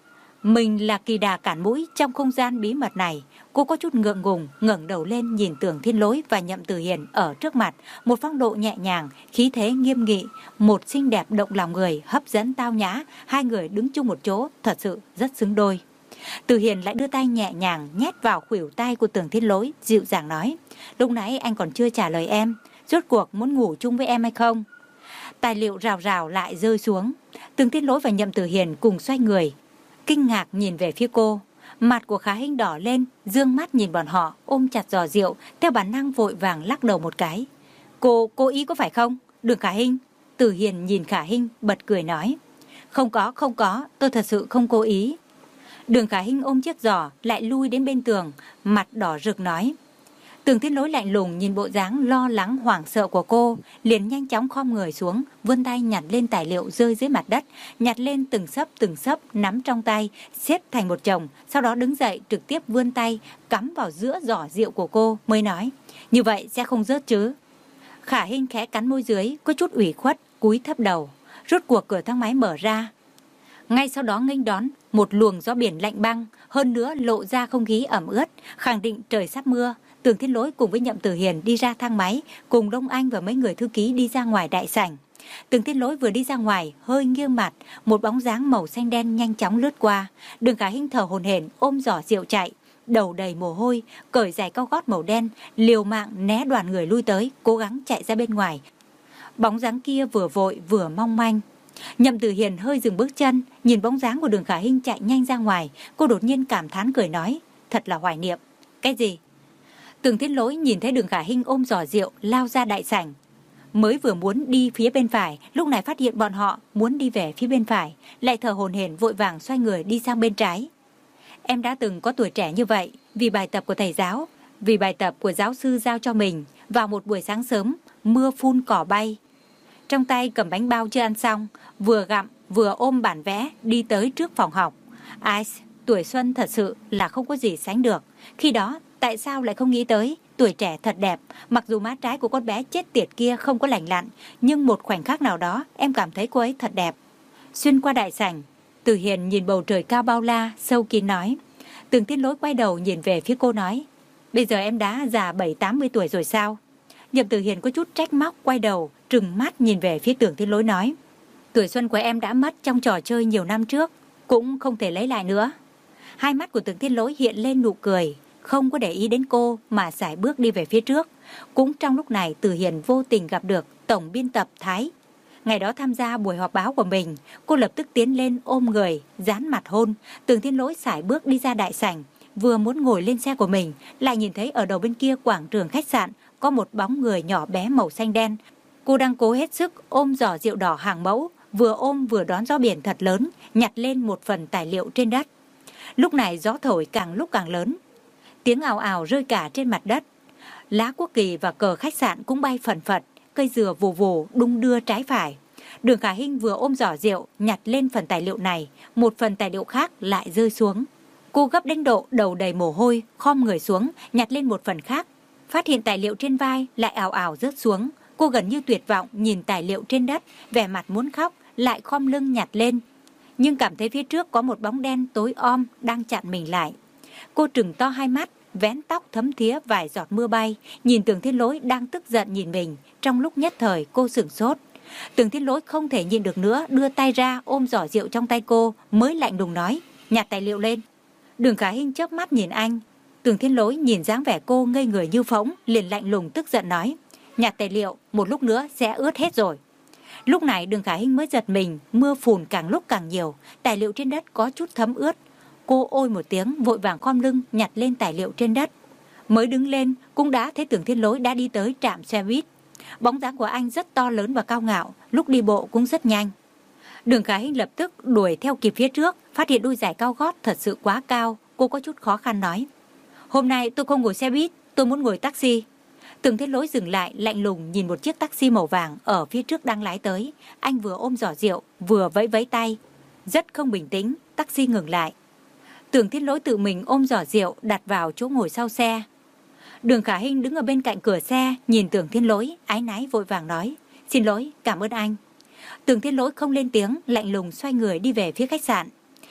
Mình là kỳ đà cản mũi trong không gian bí mật này. Cô có chút ngượng ngùng, ngẩng đầu lên nhìn Tưởng Thiên Lỗi và Nhậm Tử Hiền ở trước mặt, một phong độ nhẹ nhàng, khí thế nghiêm nghị, một xinh đẹp động lòng người, hấp dẫn tao nhã, hai người đứng chung một chỗ, thật sự rất xứng đôi. Tử Hiền lại đưa tay nhẹ nhàng nhét vào khuỷu tay của Tưởng Thiên Lỗi, dịu dàng nói: "Lúc nãy anh còn chưa trả lời em, rốt cuộc muốn ngủ chung với em hay không?" Tài liệu rào rào lại rơi xuống. Tưởng Thiên Lỗi và Nhậm Tử Hiền cùng xoay người, kinh ngạc nhìn về phía cô. Mặt của Khả Hinh đỏ lên, dương mắt nhìn bọn họ, ôm chặt giò rượu, theo bản năng vội vàng lắc đầu một cái. Cô, cô ý có phải không? Đường Khả Hinh. Tử Hiền nhìn Khả Hinh bật cười nói: "Không có, không có, tôi thật sự không cố ý." Đường Khả Hinh ôm chiếc giò lại lui đến bên tường, mặt đỏ rực nói. Tưởng Thiên Lỗi lạnh lùng nhìn bộ dáng lo lắng hoảng sợ của cô, liền nhanh chóng khom người xuống, vươn tay nhặt lên tài liệu rơi dưới mặt đất, nhặt lên từng xấp từng xấp nắm trong tay, xếp thành một chồng, sau đó đứng dậy trực tiếp vươn tay cắm vào giữa giỏ rượu của cô, mới nói: "Như vậy sẽ không rớt chứ?" Khả Hinh khẽ cắn môi dưới, có chút ủy khuất, cúi thấp đầu. Rốt cuộc cửa thang máy mở ra. Ngay sau đó nghênh đón một luồng gió biển lạnh băng, hơn nữa lộ ra không khí ẩm ướt, khẳng định trời sắp mưa. Tưởng Thiên Lỗi cùng với Nhậm Tử Hiền đi ra thang máy, cùng Đông Anh và mấy người thư ký đi ra ngoài đại sảnh. Tưởng Thiên Lỗi vừa đi ra ngoài, hơi nghiêng mặt, một bóng dáng màu xanh đen nhanh chóng lướt qua. Đường Khả Hinh thở hổn hển ôm giỏ rượu chạy, đầu đầy mồ hôi, cởi giày cao gót màu đen, liều mạng né đoàn người lui tới, cố gắng chạy ra bên ngoài. Bóng dáng kia vừa vội vừa mong manh. Nhậm Tử Hiền hơi dừng bước chân, nhìn bóng dáng của Đường Khả Hinh chạy nhanh ra ngoài, cô đột nhiên cảm thán cười nói: "Thật là hoài niệm." "Cái gì?" Tưởng Thiên Lỗi nhìn thấy Đường Khả Hinh ôm giỏ rượu lao ra đại sảnh, mới vừa muốn đi phía bên phải, lúc này phát hiện bọn họ muốn đi về phía bên phải, lại thở hổn hển vội vàng xoay người đi sang bên trái. "Em đã từng có tuổi trẻ như vậy, vì bài tập của thầy giáo, vì bài tập của giáo sư giao cho mình, vào một buổi sáng sớm, mưa phun cỏ bay, trong tay cầm bánh bao chưa ăn xong, vừa gặm vừa ôm bản vẽ đi tới trước phòng học. Ai, tuổi xuân thật sự là không có gì sánh được. Khi đó tại sao lại không nghĩ tới tuổi trẻ thật đẹp, mặc dù má trái của con bé chết tiệt kia không có lành lặn, nhưng một khoảnh khắc nào đó em cảm thấy cô ấy thật đẹp." Xuyên qua đại sảnh, Tử Hiền nhìn bầu trời cao bao la, sâu kín nói. Tưởng Thiên Lỗi quay đầu nhìn về phía cô nói: "Bây giờ em đã già bảy tám mươi tuổi rồi sao?" Nhậm Tử Hiền có chút trách móc, quay đầu trừng mắt nhìn về phía Tưởng Thiên Lỗi nói: "Tuổi xuân của em đã mất trong trò chơi nhiều năm trước, cũng không thể lấy lại nữa." Hai mắt của Tưởng Thiên Lỗi hiện lên nụ cười, không có để ý đến cô mà sải bước đi về phía trước. Cũng trong lúc này, Tử Hiền vô tình gặp được tổng biên tập Thái. Ngày đó tham gia buổi họp báo của mình, cô lập tức tiến lên ôm người, dán mặt hôn. Tưởng Thiên Lỗi sải bước đi ra đại sảnh, vừa muốn ngồi lên xe của mình, lại nhìn thấy ở đầu bên kia quảng trường khách sạn có một bóng người nhỏ bé màu xanh đen. Cô đang cố hết sức ôm giỏ rượu đỏ hàng mẫu, vừa ôm vừa đón gió biển thật lớn, nhặt lên một phần tài liệu trên đất. Lúc này gió thổi càng lúc càng lớn, tiếng ào ào rơi cả trên mặt đất. Lá quốc kỳ và cờ khách sạn cũng bay phần phật, cây dừa vù vù đung đưa trái phải. Đường Khả Hinh vừa ôm giỏ rượu nhặt lên phần tài liệu này, một phần tài liệu khác lại rơi xuống. Cô gấp đến độ đầu đầy mồ hôi, khom người xuống nhặt lên một phần khác, phát hiện tài liệu trên vai lại ào ào rớt xuống. Cô gần như tuyệt vọng nhìn tài liệu trên đất, vẻ mặt muốn khóc, lại khom lưng nhặt lên, nhưng cảm thấy phía trước có một bóng đen tối om đang chặn mình lại. Cô trừng to hai mắt, vén tóc thấm thía vài giọt mưa bay, nhìn Tưởng Thiên Lỗi đang tức giận nhìn mình. Trong lúc nhất thời cô sửng sốt. Tưởng Thiên Lỗi không thể nhịn được nữa, đưa tay ra ôm giỏ rượu trong tay cô, mới lạnh lùng nói: "Nhặt tài liệu lên." Đường Khả Hinh chớp mắt nhìn anh. Tưởng Thiên Lỗi nhìn dáng vẻ cô ngây người như phỗng, liền lạnh lùng tức giận nói: "Nhặt tài liệu, một lúc nữa sẽ ướt hết rồi." Lúc này Đường Khả Hinh mới giật mình, mưa phùn càng lúc càng nhiều, tài liệu trên đất có chút thấm ướt. Cô ôi một tiếng, vội vàng khom lưng nhặt lên tài liệu trên đất. Mới đứng lên cũng đã thấy Tưởng Thiên Lỗi đã đi tới trạm xe buýt. Bóng dáng của anh rất to lớn và cao ngạo, lúc đi bộ cũng rất nhanh. Đường Khả Hinh lập tức đuổi theo kịp phía trước, phát hiện đôi giày cao gót thật sự quá cao. Cô có chút khó khăn nói: "Hôm nay tôi không ngồi xe buýt, tôi muốn ngồi taxi." Tưởng Thiên Lỗi dừng lại, lạnh lùng nhìn một chiếc taxi màu vàng ở phía trước đang lái tới. Anh vừa ôm giỏ rượu, vừa vẫy vẫy tay, rất không bình tĩnh. Taxi ngừng lại. Tưởng Thiên Lỗi tự mình ôm giỏ rượu đặt vào chỗ ngồi sau xe. Đường Khả Hinh đứng ở bên cạnh cửa xe, nhìn Tưởng Thiên Lỗi, áy náy vội vàng nói: "Xin lỗi, cảm ơn anh." Tưởng Thiên Lỗi không lên tiếng, lạnh lùng xoay người đi về phía khách sạn.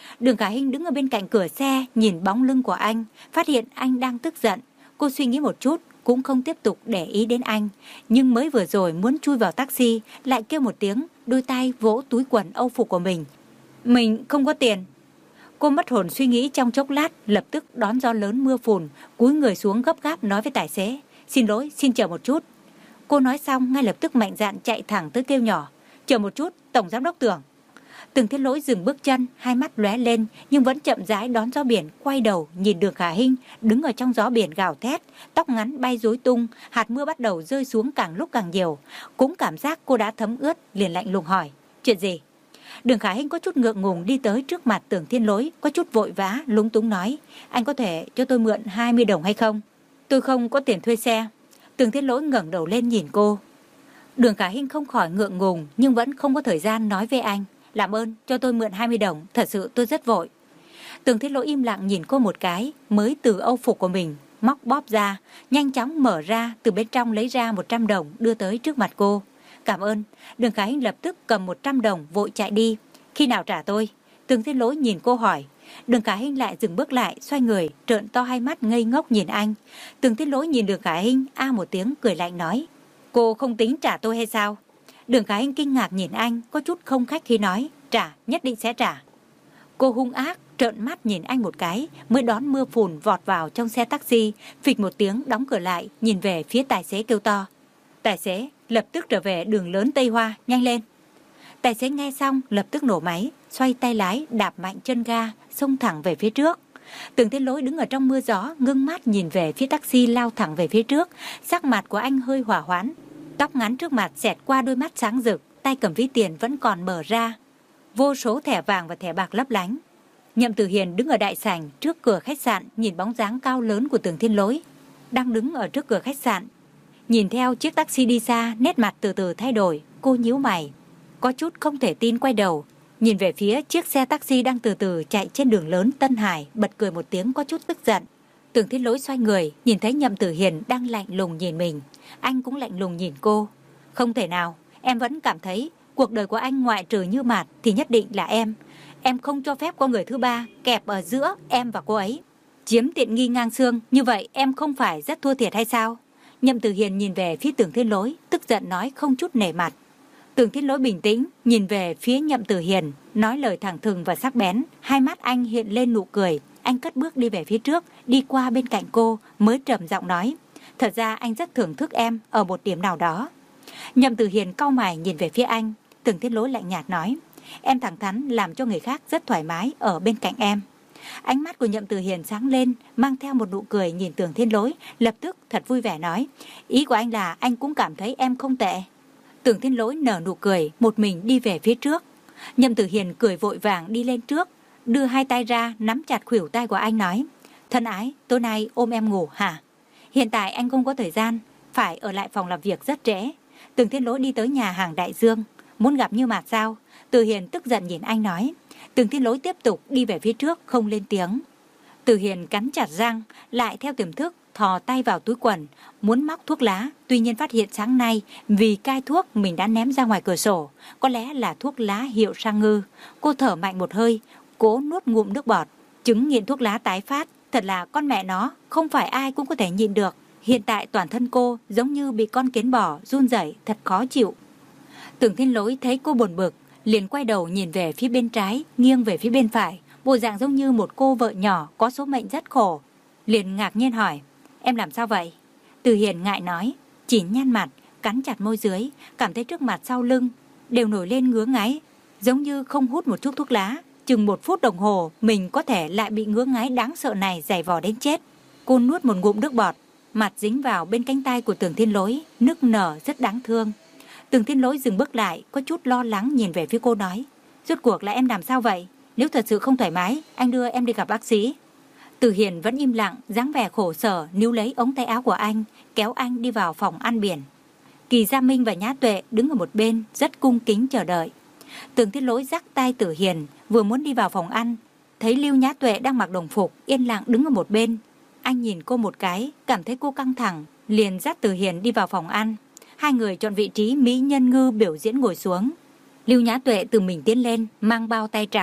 Đường Khả Hinh đứng ở bên cạnh cửa xe, nhìn bóng lưng của anh, phát hiện anh đang tức giận. Cô suy nghĩ một chút, cũng không tiếp tục để ý đến anh. Nhưng mới vừa rồi muốn chui vào taxi, lại kêu một tiếng, đôi tay vỗ túi quần âu phục của mình. Mình không có tiền. Cô mất hồn suy nghĩ trong chốc lát, lập tức đón gió lớn mưa phùn, cúi người xuống gấp gáp nói với tài xế. Xin lỗi, xin chờ một chút. Cô nói xong ngay lập tức mạnh dạn chạy thẳng tới kêu nhỏ. Chờ một chút, Tổng Giám đốc Tưởng. Tưởng Thiên Lỗi dừng bước chân, hai mắt lóe lên nhưng vẫn chậm rãi đón gió biển, quay đầu nhìn Đường Khả Hinh đứng ở trong gió biển gào thét, tóc ngắn bay rối tung, hạt mưa bắt đầu rơi xuống càng lúc càng nhiều. Cũng cảm giác cô đã thấm ướt, liền lạnh lùng hỏi, chuyện gì? Đường Khả Hinh có chút ngượng ngùng đi tới trước mặt Tưởng Thiên Lỗi, có chút vội vã, lúng túng nói, anh có thể cho tôi mượn hai mươi đồng hay không? Tôi không có tiền thuê xe. Tưởng Thiên Lỗi ngẩng đầu lên nhìn cô. Đường Khả Hinh không khỏi ngượng ngùng nhưng vẫn không có thời gian nói với anh. Làm ơn cho tôi mượn hai mươi đồng, thật sự tôi rất vội. Tưởng Thiên Lỗi im lặng nhìn cô một cái, mới từ âu phục của mình móc bóp ra, nhanh chóng mở ra, từ bên trong lấy ra một trăm đồng đưa tới trước mặt cô. Cảm ơn. Đường Khả Hinh lập tức cầm một trăm đồng vội chạy đi. Khi nào trả tôi? Tưởng Thiên Lỗi nhìn cô hỏi. Đường Khả Hinh lại dừng bước lại, xoay người, trợn to hai mắt ngây ngốc nhìn anh. Tưởng Thiên Lỗi nhìn Đường Khả Hinh, a một tiếng cười lạnh nói, cô không tính trả tôi hay sao? Đường Khả Hinh kinh ngạc nhìn anh, có chút không khách khí nói, trả, nhất định sẽ trả. Cô hung ác, trợn mắt nhìn anh một cái, mới đón mưa phùn vọt vào trong xe taxi, phịch một tiếng đóng cửa lại, nhìn về phía tài xế kêu to. Tài xế, lập tức trở về đường lớn Tây Hoa, nhanh lên. Tài xế nghe xong, lập tức nổ máy, xoay tay lái, đạp mạnh chân ga, xông thẳng về phía trước. Tưởng Thiên Lỗi đứng ở trong mưa gió, ngưng mắt nhìn về phía taxi lao thẳng về phía trước, sắc mặt của anh hơi hỏa hoãn. Tóc ngắn trước mặt xẹt qua đôi mắt sáng rực, tay cầm ví tiền vẫn còn mở ra. Vô số thẻ vàng và thẻ bạc lấp lánh. Nhậm Tử Hiền đứng ở đại sảnh trước cửa khách sạn, nhìn bóng dáng cao lớn của Tưởng Thiên Lỗi đang đứng ở trước cửa khách sạn. Nhìn theo chiếc taxi đi xa, nét mặt từ từ thay đổi, cô nhíu mày, có chút không thể tin quay đầu, nhìn về phía chiếc xe taxi đang từ từ chạy trên đường lớn Tân Hải, bật cười một tiếng có chút tức giận. Tưởng Thiên Lỗi xoay người, nhìn thấy Nhậm Tử Hiền đang lạnh lùng nhìn mình, anh cũng lạnh lùng nhìn cô. Không thể nào, em vẫn cảm thấy cuộc đời của anh ngoại trừ Như Mạt thì nhất định là em. Em không cho phép có người thứ ba kẹp ở giữa em và cô ấy, chiếm tiện nghi ngang xương, như vậy em không phải rất thua thiệt hay sao? Nhậm Tử Hiền nhìn về phía Tưởng Thiên Lỗi, tức giận nói không chút nể mặt. Tưởng Thiên Lỗi bình tĩnh, nhìn về phía Nhậm Tử Hiền, nói lời thẳng thừng và sắc bén, hai mắt anh hiện lên nụ cười. Anh cất bước đi về phía trước, đi qua bên cạnh cô, mới trầm giọng nói, thật ra anh rất thưởng thức em ở một điểm nào đó. Nhậm Tử Hiền cau mày nhìn về phía anh. Tưởng Thiên Lỗi lạnh nhạt nói, em thẳng thắn làm cho người khác rất thoải mái ở bên cạnh em. Ánh mắt của Nhậm Tử Hiền sáng lên, mang theo một nụ cười nhìn Tưởng Thiên Lỗi, lập tức thật vui vẻ nói, ý của anh là anh cũng cảm thấy em không tệ. Tưởng Thiên Lỗi nở nụ cười, một mình đi về phía trước. Nhậm Tử Hiền cười vội vàng đi lên trước, đưa hai tay ra nắm chặt khuỷu tay của anh nói, thân ái, tối nay ôm em ngủ hả? Hiện tại anh không có thời gian, phải ở lại phòng làm việc rất trễ. Tưởng Thiên Lỗi đi tới nhà hàng Đại Dương, muốn gặp Như Mạt sao? Từ Hiền tức giận nhìn anh nói. Tưởng Thiên Lỗi tiếp tục đi về phía trước, không lên tiếng. Từ Hiền cắn chặt răng, lại theo tiềm thức thò tay vào túi quần, muốn móc thuốc lá, tuy nhiên phát hiện sáng nay vì cai thuốc mình đã ném ra ngoài cửa sổ, có lẽ là thuốc lá hiệu Sang Ngư. Cô thở mạnh một hơi, cố nuốt ngụm nước bọt. Chứng nghiện thuốc lá tái phát, thật là con mẹ nó, không phải ai cũng có thể nhịn được. Hiện tại toàn thân cô giống như bị con kiến bò run rẩy, thật khó chịu. Tưởng Thiên Lỗi thấy cô buồn bực, liền quay đầu nhìn về phía bên trái, nghiêng về phía bên phải, bộ dạng giống như một cô vợ nhỏ có số mệnh rất khổ. Liền ngạc nhiên hỏi, em làm sao vậy? Từ Hiền ngại nói, chỉ nhăn mặt, cắn chặt môi dưới, cảm thấy trước mặt sau lưng đều nổi lên ngứa ngáy, giống như không hút một chút thuốc lá, chừng một phút đồng hồ mình có thể lại bị ngứa ngáy đáng sợ này giày vò đến chết. Cô nuốt một ngụm nước bọt, mặt dính vào bên cánh tay của Tưởng Thiên Lỗi, nức nở rất đáng thương. Tưởng Thiên Lỗi dừng bước lại, có chút lo lắng nhìn về phía cô nói, rốt cuộc là em làm sao vậy? Nếu thật sự không thoải mái, anh đưa em đi gặp bác sĩ. Từ Hiền vẫn im lặng, dáng vẻ khổ sở, níu lấy ống tay áo của anh, kéo anh đi vào phòng ăn biển. Kỳ Gia Minh và Nhã Tuệ đứng ở một bên, rất cung kính chờ đợi. Tưởng Thiên Lỗi dắt tay Tử Hiền, vừa muốn đi vào phòng ăn, thấy Lưu Nhã Tuệ đang mặc đồng phục, yên lặng đứng ở một bên. Anh nhìn cô một cái, cảm thấy cô căng thẳng, liền dắt Tử Hiền đi vào phòng ăn. Hai người chọn vị trí mỹ nhân ngư biểu diễn ngồi xuống. Lưu Nhã Tuệ tự mình tiến lên, mang bao tay trắng,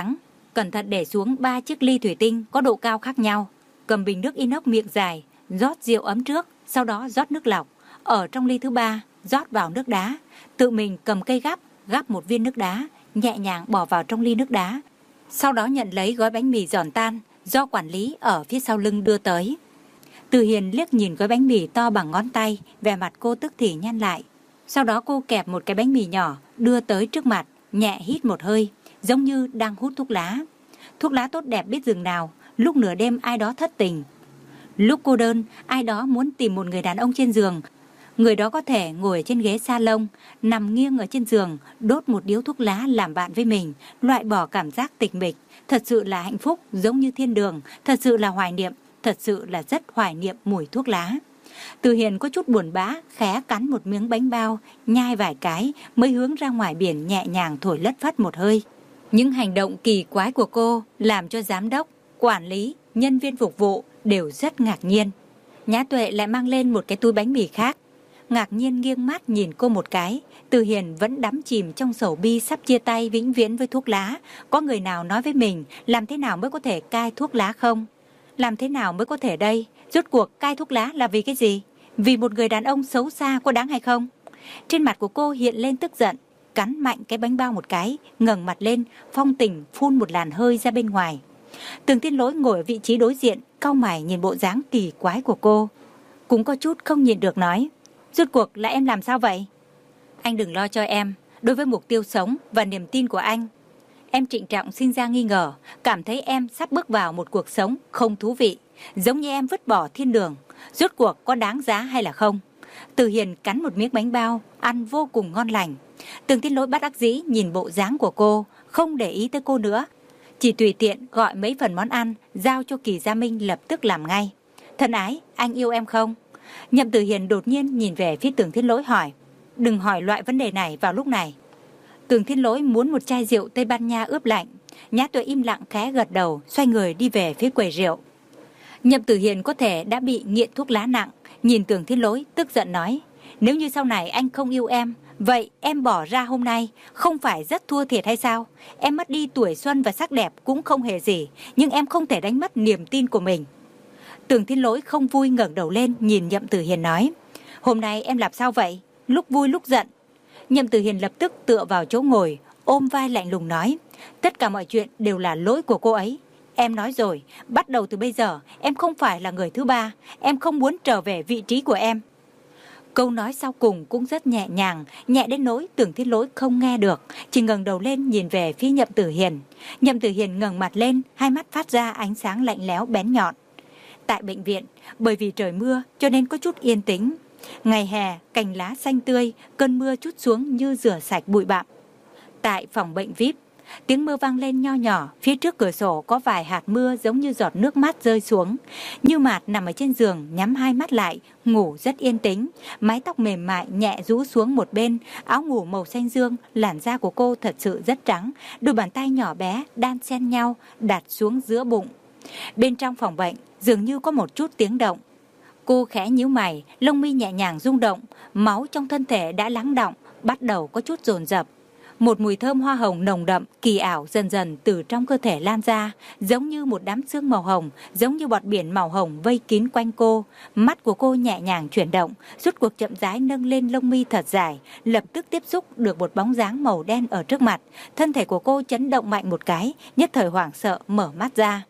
cẩn thận để xuống ba chiếc ly thủy tinh có độ cao khác nhau. Cầm bình nước inox miệng dài, rót rượu ấm trước, sau đó rót nước lọc. Ở trong ly thứ ba, rót vào nước đá. Tự mình cầm cây gắp, gắp một viên nước đá, nhẹ nhàng bỏ vào trong ly nước đá. Sau đó nhận lấy gói bánh mì giòn tan do quản lý ở phía sau lưng đưa tới. Từ Hiền liếc nhìn gói bánh mì to bằng ngón tay, vẻ mặt cô tức thì nhăn lại. Sau đó cô kẹp một cái bánh mì nhỏ, đưa tới trước mặt, nhẹ hít một hơi, giống như đang hút thuốc lá. Thuốc lá tốt đẹp biết dừng nào, lúc nửa đêm ai đó thất tình. Lúc cô đơn, ai đó muốn tìm một người đàn ông trên giường. Người đó có thể ngồi trên ghế salon, nằm nghiêng ở trên giường, đốt một điếu thuốc lá làm bạn với mình, loại bỏ cảm giác tịch mịch. Thật sự là hạnh phúc, giống như thiên đường, thật sự là hoài niệm, thật sự là rất hoài niệm mùi thuốc lá. Từ Hiền có chút buồn bã, khẽ cắn một miếng bánh bao, nhai vài cái, mới hướng ra ngoài biển nhẹ nhàng thổi lất phất một hơi. Những hành động kỳ quái của cô làm cho giám đốc, quản lý, nhân viên phục vụ đều rất ngạc nhiên. Nhã Tuệ lại mang lên một cái túi bánh mì khác. Ngạc nhiên nghiêng mắt nhìn cô một cái. Từ Hiền vẫn đắm chìm trong sầu bi sắp chia tay vĩnh viễn với thuốc lá. Có người nào nói với mình làm thế nào mới có thể cai thuốc lá không? Làm thế nào mới có thể đây? Rốt cuộc cai thuốc lá là vì cái gì? Vì một người đàn ông xấu xa có đáng hay không? Trên mặt của cô hiện lên tức giận, cắn mạnh cái bánh bao một cái, ngẩng mặt lên, phong tình phun một làn hơi ra bên ngoài. Tường Thiên Lỗi ngồi ở vị trí đối diện, cau mày nhìn bộ dáng kỳ quái của cô. Cũng có chút không nhịn được nói, rốt cuộc là em làm sao vậy? Anh đừng lo cho em, đối với mục tiêu sống và niềm tin của anh, em trịnh trọng sinh ra nghi ngờ, cảm thấy em sắp bước vào một cuộc sống không thú vị, giống như em vứt bỏ thiên đường, rốt cuộc có đáng giá hay là không? Từ Hiền cắn một miếng bánh bao, ăn vô cùng ngon lành. Tường Thiên Lỗi bất đắc dĩ nhìn bộ dáng của cô, không để ý tới cô nữa, chỉ tùy tiện gọi mấy phần món ăn, giao cho Kỳ Gia Minh lập tức làm ngay. Thân ái, anh yêu em không? Nhậm Từ Hiền đột nhiên nhìn về phía Tường Thiên Lỗi hỏi. Đừng hỏi loại vấn đề này vào lúc này. Tường Thiên Lỗi muốn một chai rượu Tây Ban Nha ướp lạnh. Nhã Tuệ im lặng khẽ gật đầu, xoay người đi về phía quầy rượu. Nhậm Từ Hiền có thể đã bị nghiện thuốc lá nặng, nhìn Tường Thiên Lỗi tức giận nói, nếu như sau này anh không yêu em, vậy em bỏ ra hôm nay không phải rất thua thiệt hay sao? Em mất đi tuổi xuân và sắc đẹp cũng không hề gì, nhưng em không thể đánh mất niềm tin của mình. Tường Thiên Lỗi không vui ngẩng đầu lên nhìn Nhậm Từ Hiền nói, hôm nay em làm sao vậy? Lúc vui lúc giận. Nhậm Từ Hiền lập tức tựa vào chỗ ngồi, ôm vai lạnh lùng nói, tất cả mọi chuyện đều là lỗi của cô ấy. Em nói rồi, bắt đầu từ bây giờ, em không phải là người thứ ba, em không muốn trở về vị trí của em. Câu nói sau cùng cũng rất nhẹ nhàng, nhẹ đến nỗi Tường Thiên Lỗi không nghe được, chỉ ngẩng đầu lên nhìn về phía Nhậm Từ Hiền. Nhậm Từ Hiền ngẩng mặt lên, hai mắt phát ra ánh sáng lạnh lẽo bén nhọn. Tại bệnh viện, bởi vì trời mưa cho nên có chút yên tĩnh. Ngày hè, cành lá xanh tươi, cơn mưa trút xuống như rửa sạch bụi bặm. Tại phòng bệnh vi ai pi, tiếng mưa vang lên nho nhỏ, phía trước cửa sổ có vài hạt mưa giống như giọt nước mắt rơi xuống. Như Mạt nằm ở trên giường, nhắm hai mắt lại, ngủ rất yên tĩnh. Mái tóc mềm mại nhẹ rũ xuống một bên, áo ngủ màu xanh dương, làn da của cô thật sự rất trắng, đôi bàn tay nhỏ bé đan xen nhau đặt xuống giữa bụng. Bên trong phòng bệnh dường như có một chút tiếng động. Cô khẽ nhíu mày, lông mi nhẹ nhàng rung động, máu trong thân thể đã lắng đọng, bắt đầu có chút dồn dập. Một mùi thơm hoa hồng nồng đậm, kỳ ảo dần dần từ trong cơ thể lan ra, giống như một đám sương màu hồng, giống như bọt biển màu hồng vây kín quanh cô. Mắt của cô nhẹ nhàng chuyển động, rút cuộc chậm rãi nâng lên lông mi thật dài, lập tức tiếp xúc được một bóng dáng màu đen ở trước mặt. Thân thể của cô chấn động mạnh một cái, nhất thời hoảng sợ mở mắt ra.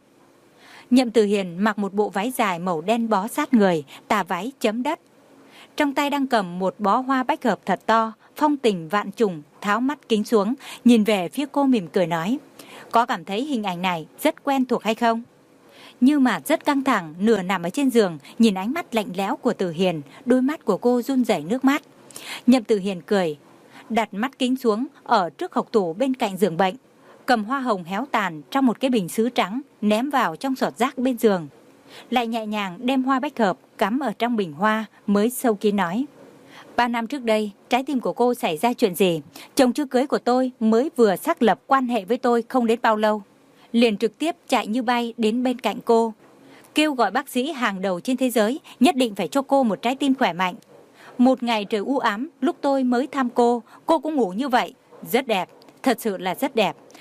Nhậm Từ Hiền mặc một bộ váy dài màu đen bó sát người, tà váy chấm đất. Trong tay đang cầm một bó hoa bách hợp thật to, phong tình vạn trùng, tháo mắt kính xuống, nhìn về phía cô mỉm cười nói, có cảm thấy hình ảnh này rất quen thuộc hay không? Như Mạt rất căng thẳng, nửa nằm ở trên giường, nhìn ánh mắt lạnh lẽo của Từ Hiền, đôi mắt của cô run rẩy nước mắt. Nhậm Từ Hiền cười, đặt mắt kính xuống ở trước hộc tủ bên cạnh giường bệnh, cầm hoa hồng héo tàn trong một cái bình sứ trắng, ném vào trong sọt rác bên giường. Lại nhẹ nhàng đem hoa bách hợp cắm ở trong bình hoa, mới sâu kín nói, ba năm trước đây, trái tim của cô xảy ra chuyện gì? Chồng chưa cưới của tôi mới vừa xác lập quan hệ với tôi không đến bao lâu, liền trực tiếp chạy như bay đến bên cạnh cô, kêu gọi bác sĩ hàng đầu trên thế giới nhất định phải cho cô một trái tim khỏe mạnh. Một ngày trời u ám, lúc tôi mới thăm cô, cô cũng ngủ như vậy, rất đẹp, thật sự là rất đẹp.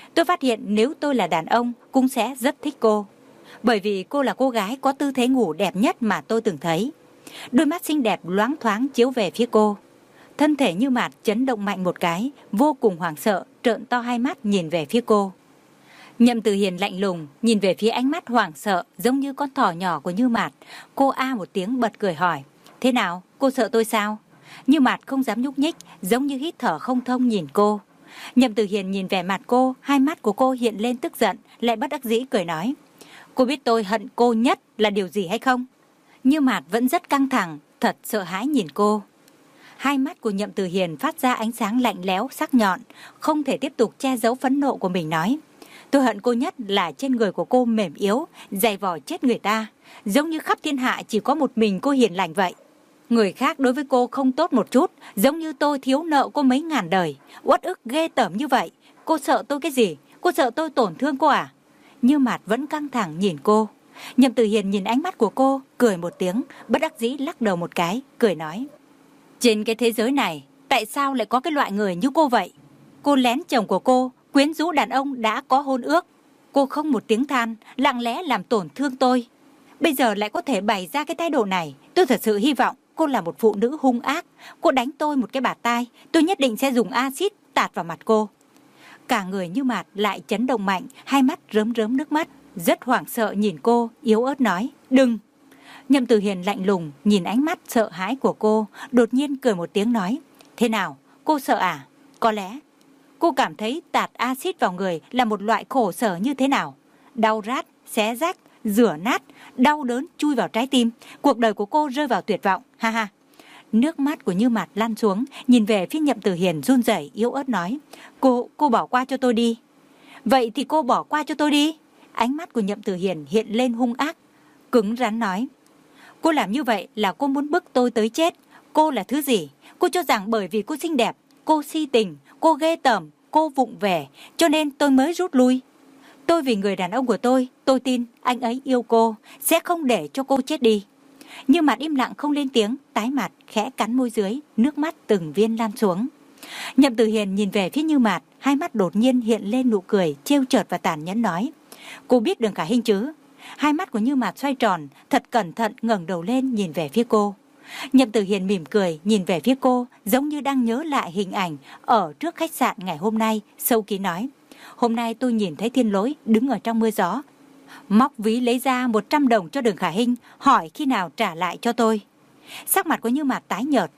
Tôi phát hiện nếu tôi là đàn ông cũng sẽ rất thích cô. Bởi vì cô là cô gái có tư thế ngủ đẹp nhất mà tôi từng thấy. Đôi mắt xinh đẹp loáng thoáng chiếu về phía cô. Thân thể Như Mạt chấn động mạnh một cái, vô cùng hoảng sợ, trợn to hai mắt nhìn về phía cô. Nhậm Tử Hiền lạnh lùng nhìn về phía ánh mắt hoảng sợ giống như con thỏ nhỏ của Như Mạt. Cô a một tiếng bật cười hỏi, thế nào, cô sợ tôi sao? Như Mạt không dám nhúc nhích, giống như hít thở không thông nhìn cô. Nhậm Tử Hiền nhìn vẻ mặt cô, hai mắt của cô hiện lên tức giận, lại bất đắc dĩ cười nói, cô biết tôi hận cô nhất là điều gì hay không? Như Mạt vẫn rất căng thẳng, thật sợ hãi nhìn cô. Hai mắt của Nhậm Tử Hiền phát ra ánh sáng lạnh lẽo sắc nhọn, không thể tiếp tục che giấu phẫn nộ của mình nói, tôi hận cô nhất là trên người của cô mềm yếu, dày vò chết người ta, giống như khắp thiên hạ chỉ có một mình cô hiền lành vậy. Người khác đối với cô không tốt một chút, giống như tôi thiếu nợ cô mấy ngàn đời, uất ức ghê tởm như vậy. Cô sợ tôi cái gì? Cô sợ tôi tổn thương cô à? Như Mạt vẫn căng thẳng nhìn cô. Nhậm Tử Hiền nhìn ánh mắt của cô, cười một tiếng, bất đắc dĩ lắc đầu một cái, cười nói, trên cái thế giới này, tại sao lại có cái loại người như cô vậy? Cô lén chồng của cô, quyến rũ đàn ông đã có hôn ước. Cô không một tiếng than, lặng lẽ làm tổn thương tôi. Bây giờ lại có thể bày ra cái thái độ này. Tôi thật sự hy vọng cô là một phụ nữ hung ác. Cô đánh tôi một cái bạt tai, tôi nhất định sẽ dùng axit tạt vào mặt cô. Cả người Như Mạt lại chấn động mạnh, hai mắt rớm rớm nước mắt, rất hoảng sợ nhìn cô, yếu ớt nói, đừng. Nhậm Tử Hiền lạnh lùng nhìn ánh mắt sợ hãi của cô, đột nhiên cười một tiếng nói, thế nào, cô sợ à? Có lẽ cô cảm thấy tạt axit vào người là một loại khổ sở như thế nào? Đau rát, xé rách, rửa nát, đau đớn chui vào trái tim, cuộc đời của cô rơi vào tuyệt vọng, ha ha. Nước mắt của Như Mạt lăn xuống, nhìn về phía Nhậm Tử Hiền run rẩy yếu ớt nói, cô, cô bỏ qua cho tôi đi. Vậy thì cô bỏ qua cho tôi đi. Ánh mắt của Nhậm Tử Hiền hiện lên hung ác, cứng rắn nói, cô làm như vậy là cô muốn bức tôi tới chết. Cô là thứ gì? Cô cho rằng bởi vì cô xinh đẹp, cô si tình, cô ghê tởm, cô vụng về, cho nên tôi mới rút lui. Tôi vì người đàn ông của tôi, tôi tin anh ấy yêu cô, sẽ không để cho cô chết đi. Như Mạt im lặng không lên tiếng, tái mặt, khẽ cắn môi dưới, nước mắt từng viên lan xuống. Nhậm Tử Hiền nhìn về phía Như Mạt, hai mắt đột nhiên hiện lên nụ cười, trêu chợt và tàn nhẫn nói, cô biết Đường Khả Hinh chứ? Hai mắt của Như Mạt xoay tròn, thật cẩn thận ngẩng đầu lên nhìn về phía cô. Nhậm Tử Hiền mỉm cười nhìn về phía cô, giống như đang nhớ lại hình ảnh ở trước khách sạn ngày hôm nay, sâu kín nói, hôm nay tôi nhìn thấy Thiên Lỗi đứng ở trong mưa gió, móc ví lấy ra một trăm đồng cho Đường Khả Hinh, hỏi khi nào trả lại cho tôi. Sắc mặt của Như Mạt tái nhợt.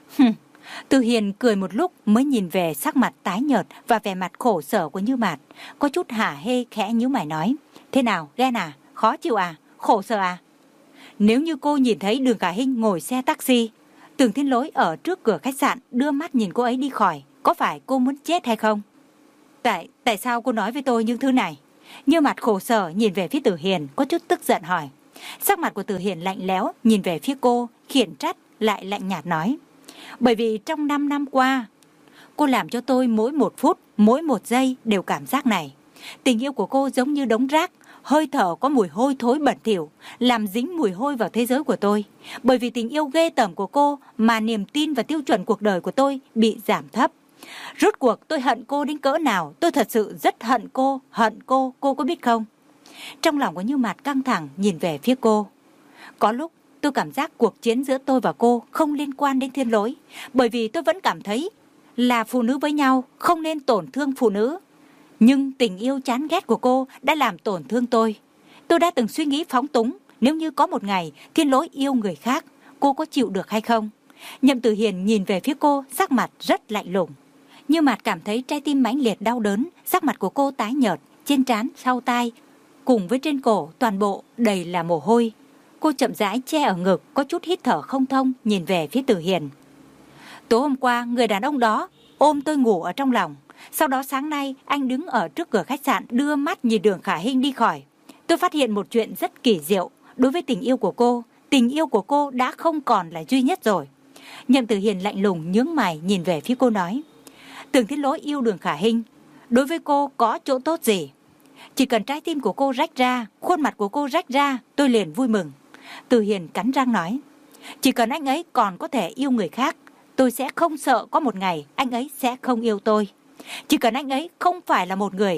Từ Hiền cười một lúc mới nhìn về sắc mặt tái nhợt và vẻ mặt khổ sở của Như Mạt, có chút hả hê khẽ nhíu mày nói, thế nào, ghen à, khó chịu à, khổ sở à? Nếu như cô nhìn thấy Đường Khả Hinh ngồi xe taxi, Tưởng Thiên Lỗi ở trước cửa khách sạn đưa mắt nhìn cô ấy đi khỏi, có phải cô muốn chết hay không? Tại, tại sao cô nói với tôi những thứ này? Như Mạt khổ sở nhìn về phía Tử Hiền, có chút tức giận hỏi. Sắc mặt của Tử Hiền lạnh lẽo nhìn về phía cô, khiển trách lại lạnh nhạt nói, bởi vì trong năm năm qua, cô làm cho tôi mỗi một phút, mỗi một giây đều cảm giác này. Tình yêu của cô giống như đống rác, hơi thở có mùi hôi thối bẩn thỉu, làm dính mùi hôi vào thế giới của tôi. Bởi vì tình yêu ghê tởm của cô mà niềm tin và tiêu chuẩn cuộc đời của tôi bị giảm thấp. Rốt cuộc tôi hận cô đến cỡ nào, tôi thật sự rất hận cô, hận cô, cô có biết không? Trong lòng của Như Mạt căng thẳng nhìn về phía cô. Có lúc tôi cảm giác cuộc chiến giữa tôi và cô không liên quan đến Thiên Lỗi, bởi vì tôi vẫn cảm thấy là phụ nữ với nhau không nên tổn thương phụ nữ. Nhưng tình yêu chán ghét của cô đã làm tổn thương tôi. Tôi đã từng suy nghĩ phóng túng, nếu như có một ngày Thiên Lỗi yêu người khác, cô có chịu được hay không? Nhậm Tử Hiền nhìn về phía cô, sắc mặt rất lạnh lùng. Như Mạt cảm thấy trái tim mãnh liệt đau đớn, sắc mặt của cô tái nhợt, trên trán, sau tai, cùng với trên cổ toàn bộ đầy là mồ hôi. Cô chậm rãi che ở ngực, có chút hít thở không thông, nhìn về phía Tử Hiền. Tối hôm qua, người đàn ông đó ôm tôi ngủ ở trong lòng. Sau đó sáng nay, anh đứng ở trước cửa khách sạn, đưa mắt nhìn Đường Khả Hinh đi khỏi. Tôi phát hiện một chuyện rất kỳ diệu. Đối với tình yêu của cô, tình yêu của cô đã không còn là duy nhất rồi. Nhậm Tử Hiền lạnh lùng nhướng mày nhìn về phía cô nói, Tưởng Thiên Lỗi yêu Đường Khả Hinh, đối với cô có chỗ tốt gì? Chỉ cần trái tim của cô rách ra, khuôn mặt của cô rách ra, tôi liền vui mừng. Tử Hiền cắn răng nói, chỉ cần anh ấy còn có thể yêu người khác, tôi sẽ không sợ có một ngày anh ấy sẽ không yêu tôi. Chỉ cần anh ấy không phải là một người,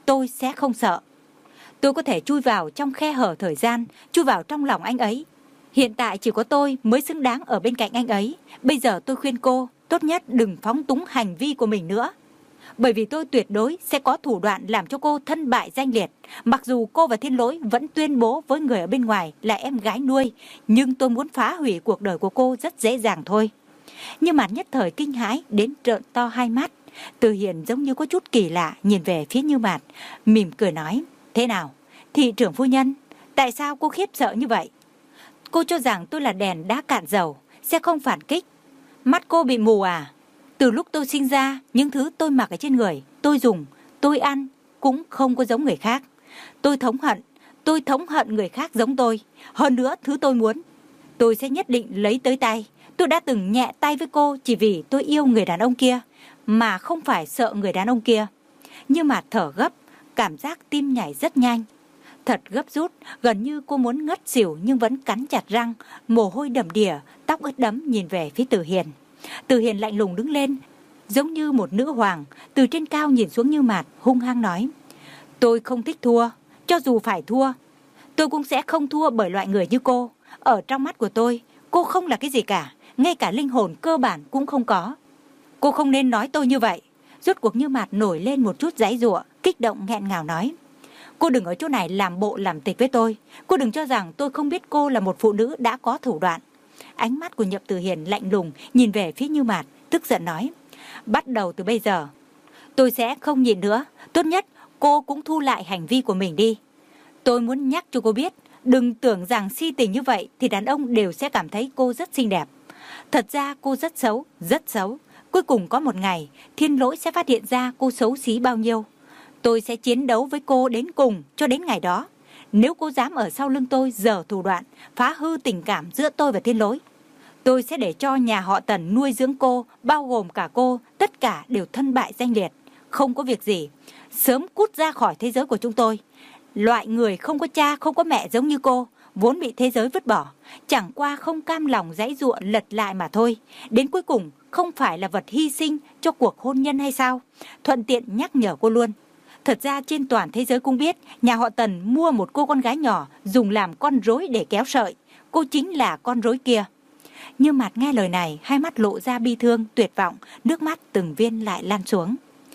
tôi sẽ không sợ. Tôi có thể chui vào trong khe hở thời gian, chui vào trong lòng anh ấy. Hiện tại chỉ có tôi mới xứng đáng ở bên cạnh anh ấy. Bây giờ tôi khuyên cô, tốt nhất đừng phóng túng hành vi của mình nữa. Bởi vì tôi tuyệt đối sẽ có thủ đoạn làm cho cô thân bại danh liệt. Mặc dù cô và Thiên Lỗi vẫn tuyên bố với người ở bên ngoài là em gái nuôi, nhưng tôi muốn phá hủy cuộc đời của cô rất dễ dàng thôi. Nhưng mà nhất thời kinh hãi đến trợn to hai mắt. Từ Hiền giống như có chút kỳ lạ nhìn về phía Như Mạt, mỉm cười nói, thế nào, thị trưởng phu nhân, tại sao cô khiếp sợ như vậy? Cô cho rằng tôi là đèn đã cạn dầu, sẽ không phản kích. Mắt cô bị mù à? Từ lúc tôi sinh ra, những thứ tôi mặc ở trên người, tôi dùng, tôi ăn, cũng không có giống người khác. Tôi thống hận, tôi thống hận người khác giống tôi. Hơn nữa, thứ tôi muốn, tôi sẽ nhất định lấy tới tay. Tôi đã từng nhẹ tay với cô chỉ vì tôi yêu người đàn ông kia, mà không phải sợ người đàn ông kia. Nhưng mà thở gấp, cảm giác tim nhảy rất nhanh. Thật gấp rút, gần như cô muốn ngất xỉu nhưng vẫn cắn chặt răng, mồ hôi đầm đìa, tóc ướt đẫm nhìn về phía Từ Hiền. Từ Hiền lạnh lùng đứng lên, giống như một nữ hoàng, từ trên cao nhìn xuống Như Mạt, hung hăng nói, tôi không thích thua, cho dù phải thua, tôi cũng sẽ không thua bởi loại người như cô. Ở trong mắt của tôi, cô không là cái gì cả, ngay cả linh hồn cơ bản cũng không có. Cô không nên nói tôi như vậy. Rốt cuộc Như Mạt nổi lên một chút giãy giụa, kích động nghẹn ngào nói, cô đừng ở chỗ này làm bộ làm tịch với tôi. Cô đừng cho rằng tôi không biết cô là một phụ nữ đã có thủ đoạn. Ánh mắt của Nhậm Từ Hiền lạnh lùng nhìn về phía Như Mạt, tức giận nói, bắt đầu từ bây giờ tôi sẽ không nhìn nữa. Tốt nhất cô cũng thu lại hành vi của mình đi. Tôi muốn nhắc cho cô biết, đừng tưởng rằng si tình như vậy thì đàn ông đều sẽ cảm thấy cô rất xinh đẹp. Thật ra cô rất xấu, rất xấu. Cuối cùng có một ngày, Thiên Lỗi sẽ phát hiện ra cô xấu xí bao nhiêu. Tôi sẽ chiến đấu với cô đến cùng cho đến ngày đó. Nếu cô dám ở sau lưng tôi giở thủ đoạn, phá hư tình cảm giữa tôi và Thiên Lỗi, tôi sẽ để cho nhà họ Tần nuôi dưỡng cô, bao gồm cả cô, tất cả đều thân bại danh liệt. Không có việc gì, sớm cút ra khỏi thế giới của chúng tôi. Loại người không có cha, không có mẹ giống như cô, vốn bị thế giới vứt bỏ, chẳng qua không cam lòng giãy giụa lật lại mà thôi. Đến cuối cùng không phải là vật hy sinh cho cuộc hôn nhân hay sao? Thuận tiện nhắc nhở cô luôn. Thật ra trên toàn thế giới cũng biết, nhà họ Tần mua một cô con gái nhỏ dùng làm con rối để kéo sợi. Cô chính là con rối kia. Như Mạt nghe lời này, hai mắt lộ ra bi thương, tuyệt vọng, nước mắt từng viên lại lan xuống.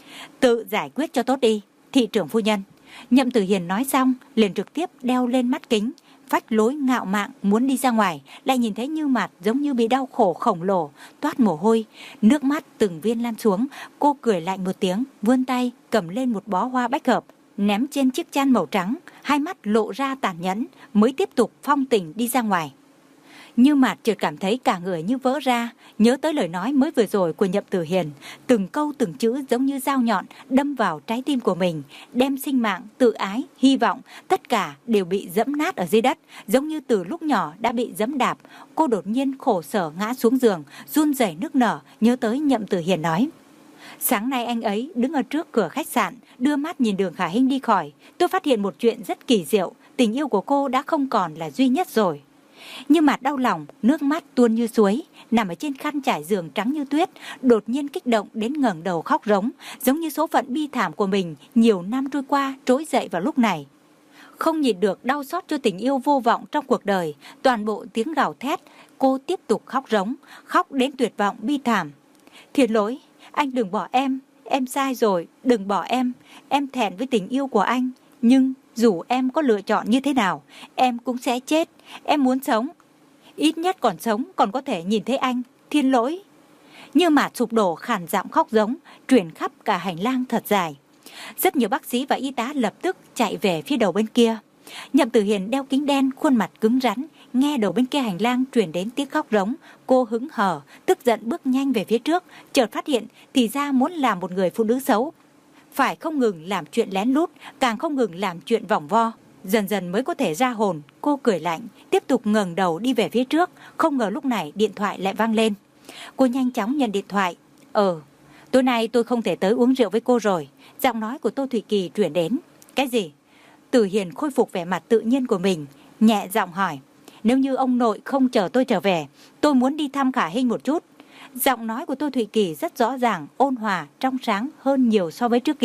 Tự giải quyết cho tốt đi, thị trưởng phu nhân. Nhậm Từ Hiền nói xong, liền trực tiếp đeo lên mắt kính, phách lối ngạo mạn muốn đi ra ngoài, lại nhìn thấy Như Mạt giống như bị đau khổ khổng lồ, toát mồ hôi, nước mắt từng viên lan xuống. Cô cười lạnh một tiếng, vươn tay cầm lên một bó hoa bách hợp, ném trên chiếc chăn màu trắng, hai mắt lộ ra tàn nhẫn, mới tiếp tục phong tình đi ra ngoài. Như Mạt chợt cảm thấy cả người như vỡ ra, nhớ tới lời nói mới vừa rồi của Nhậm Từ Hiền, từng câu từng chữ giống như dao nhọn đâm vào trái tim của mình, đem sinh mạng, tự ái, hy vọng, tất cả đều bị dẫm nát ở dưới đất, giống như từ lúc nhỏ đã bị dẫm đạp. Cô đột nhiên khổ sở ngã xuống giường, run rẩy nức nở, nhớ tới Nhậm Từ Hiền nói. Sáng nay anh ấy đứng ở trước cửa khách sạn, đưa mắt nhìn Đường Khả Hinh đi khỏi. Tôi phát hiện một chuyện rất kỳ diệu, tình yêu của cô đã không còn là duy nhất rồi. Như Mạt đau lòng, nước mắt tuôn như suối, nằm ở trên khăn trải giường trắng như tuyết, đột nhiên kích động đến ngẩng đầu khóc rống, giống như số phận bi thảm của mình nhiều năm trôi qua trỗi dậy vào lúc này. Không nhịn được đau xót cho tình yêu vô vọng trong cuộc đời, toàn bộ tiếng gào thét, cô tiếp tục khóc rống, khóc đến tuyệt vọng bi thảm. Thiên Lỗi, anh đừng bỏ em, em sai rồi, đừng bỏ em, em thẹn với tình yêu của anh, nhưng dù em có lựa chọn như thế nào, em cũng sẽ chết. Em muốn sống, ít nhất còn sống còn có thể nhìn thấy anh. Thiên Lỗi. Như Mạt sụp đổ khàn giọng khóc giống, truyền khắp cả hành lang thật dài. Rất nhiều bác sĩ và y tá lập tức chạy về phía đầu bên kia. Nhậm Từ Hiền đeo kính đen, khuôn mặt cứng rắn, nghe đầu bên kia hành lang truyền đến tiếng khóc rống. Cô hứng hở, tức giận bước nhanh về phía trước, chợt phát hiện thì ra muốn làm một người phụ nữ xấu, phải không ngừng làm chuyện lén lút, càng không ngừng làm chuyện vòng vo, dần dần mới có thể ra hồn. Cô cười lạnh, tiếp tục ngẩng đầu đi về phía trước. Không ngờ lúc này điện thoại lại vang lên. Cô nhanh chóng nhận điện thoại. Ờ, tối nay tôi không thể tới uống rượu với cô rồi. Giọng nói của Tô Thủy Kỳ truyền đến. Cái gì? Từ Hiền khôi phục vẻ mặt tự nhiên của mình, nhẹ giọng hỏi. Nếu như ông nội không chờ tôi trở về, tôi muốn đi thăm Khả Hinh một chút. Giọng nói của Tô Thủy Kỳ rất rõ ràng, ôn hòa, trong sáng hơn nhiều so với trước kia.